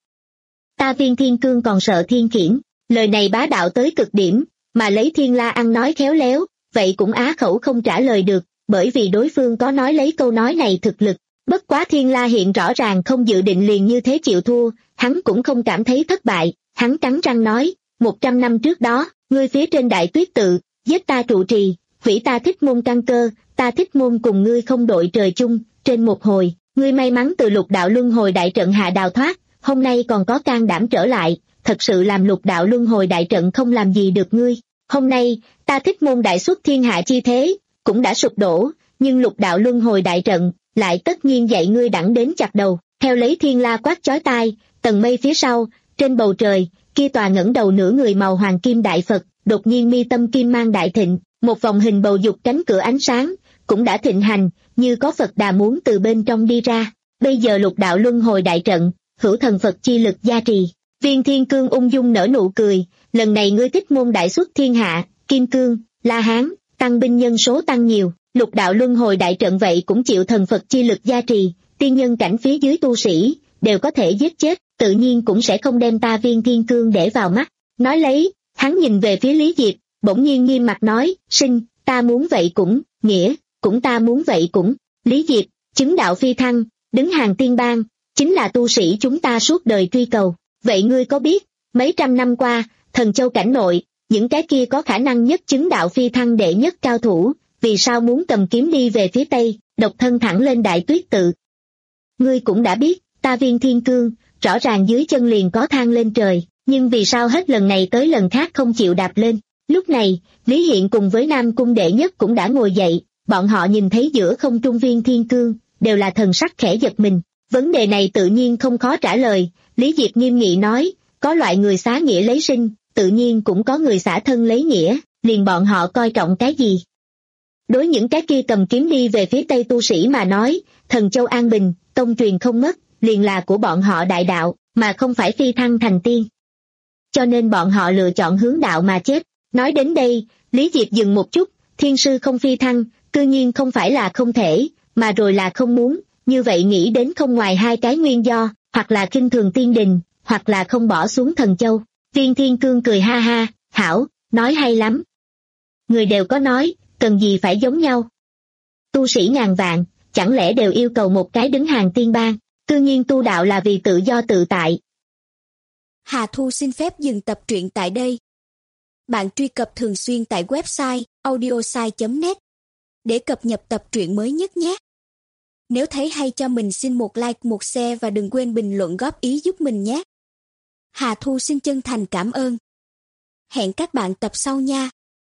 Ta Viên Thiên Cương còn sợ thiên khiển, lời này bá đạo tới cực điểm, mà lấy Thiên La ăn nói khéo léo, vậy cũng á khẩu không trả lời được, bởi vì đối phương có nói lấy câu nói này thực lực. Bất quá Thiên La hiện rõ ràng không dự định liền như thế chịu thua, hắn cũng không cảm thấy thất bại, hắn cắn răng nói, một trăm năm trước đó, ngươi phía trên đại tuyết tự, giết ta trụ trì, hủy ta Thích Môn căn cơ, ta Thích Môn cùng ngươi không đội trời chung, trên một hồi, ngươi may mắn từ lục đạo luân hồi đại trận hạ đào thoát, hôm nay còn có can đảm trở lại, thật sự làm lục đạo luân hồi đại trận không làm gì được ngươi. Hôm nay, ta Thích Môn đại xuất thiên hạ chi thế, cũng đã sụp đổ, nhưng lục đạo luân hồi đại trận, lại tất nhiên dạy ngươi đẳng đến chặt đầu. Theo lấy Thiên La quát chói tai, tầng mây phía sau, trên bầu trời, kia tòa ngẩng đầu nửa người màu hoàng kim đại Phật, đột nhiên mi tâm kim mang đại thịnh, một vòng hình bầu dục cánh cửa ánh sáng, cũng đã thịnh hành, như có Phật Đà muốn từ bên trong đi ra. Bây giờ lục đạo luân hồi đại trận, hữu thần Phật chi lực gia trì. Viên Thiên Cương ung dung nở nụ cười, lần này ngươi Thích Môn đại xuất thiên hạ, Kim Cương, La Hán, tăng binh nhân số tăng nhiều, lục đạo luân hồi đại trận vậy cũng chịu thần Phật chi lực gia trì, tiên nhân cảnh phía dưới tu sĩ, đều có thể giết chết, tự nhiên cũng sẽ không đem ta Viên Thiên Cương để vào mắt. Nói lấy, hắn nhìn về phía Lý Diệp, bỗng nhiên nghiêm mặt nói, sinh, ta muốn vậy cũng, nghĩa, cũng ta muốn vậy cũng. Lý Diệp, chứng đạo phi thăng, đứng hàng tiên bang, chính là tu sĩ chúng ta suốt đời truy cầu. Vậy ngươi có biết, mấy trăm năm qua, thần châu cảnh nội, những cái kia có khả năng nhất chứng đạo phi thăng đệ nhất cao thủ, vì sao muốn cầm kiếm đi về phía Tây, độc thân thẳng lên đại tuyết tự? Ngươi cũng đã biết, ta Viên Thiên Cương, rõ ràng dưới chân liền có thang lên trời, nhưng vì sao hết lần này tới lần khác không chịu đạp lên. Lúc này, Lý Hiện cùng với Nam Cung đệ nhất cũng đã ngồi dậy, bọn họ nhìn thấy giữa không trung Viên Thiên Cương, đều là thần sắc khẽ giật mình. Vấn đề này tự nhiên không khó trả lời, Lý Diệp nghiêm nghị nói, có loại người xá nghĩa lấy sinh, tự nhiên cũng có người xả thân lấy nghĩa, liền bọn họ coi trọng cái gì. Đối những cái kia cầm kiếm đi về phía Tây tu sĩ mà nói, Thần Châu an bình, tông truyền không mất, liền là của bọn họ đại đạo, mà không phải phi thăng thành tiên. Cho nên bọn họ lựa chọn hướng đạo mà chết. Nói đến đây, Lý Diệp dừng một chút, thiên sư không phi thăng, cư nhiên không phải là không thể, mà rồi là không muốn, như vậy nghĩ đến không ngoài hai cái nguyên do, hoặc là khinh thường tiên đình, hoặc là không bỏ xuống Thần Châu. Viên Thiên Cương cười ha ha, hảo, nói hay lắm. Người đều có nói, cần gì phải giống nhau. Tu sĩ ngàn vạn, chẳng lẽ đều yêu cầu một cái đứng hàng tiên bang, cư nhiên tu đạo là vì tự do tự tại. Hà Thu xin phép dừng tập truyện tại đây. Bạn truy cập thường xuyên tại website audiosai chấm net để cập nhật tập truyện mới nhất nhé. Nếu thấy hay cho mình xin một like, một share và đừng quên bình luận góp ý giúp mình nhé. Hà Thu xin chân thành cảm ơn. Hẹn các bạn tập sau nha.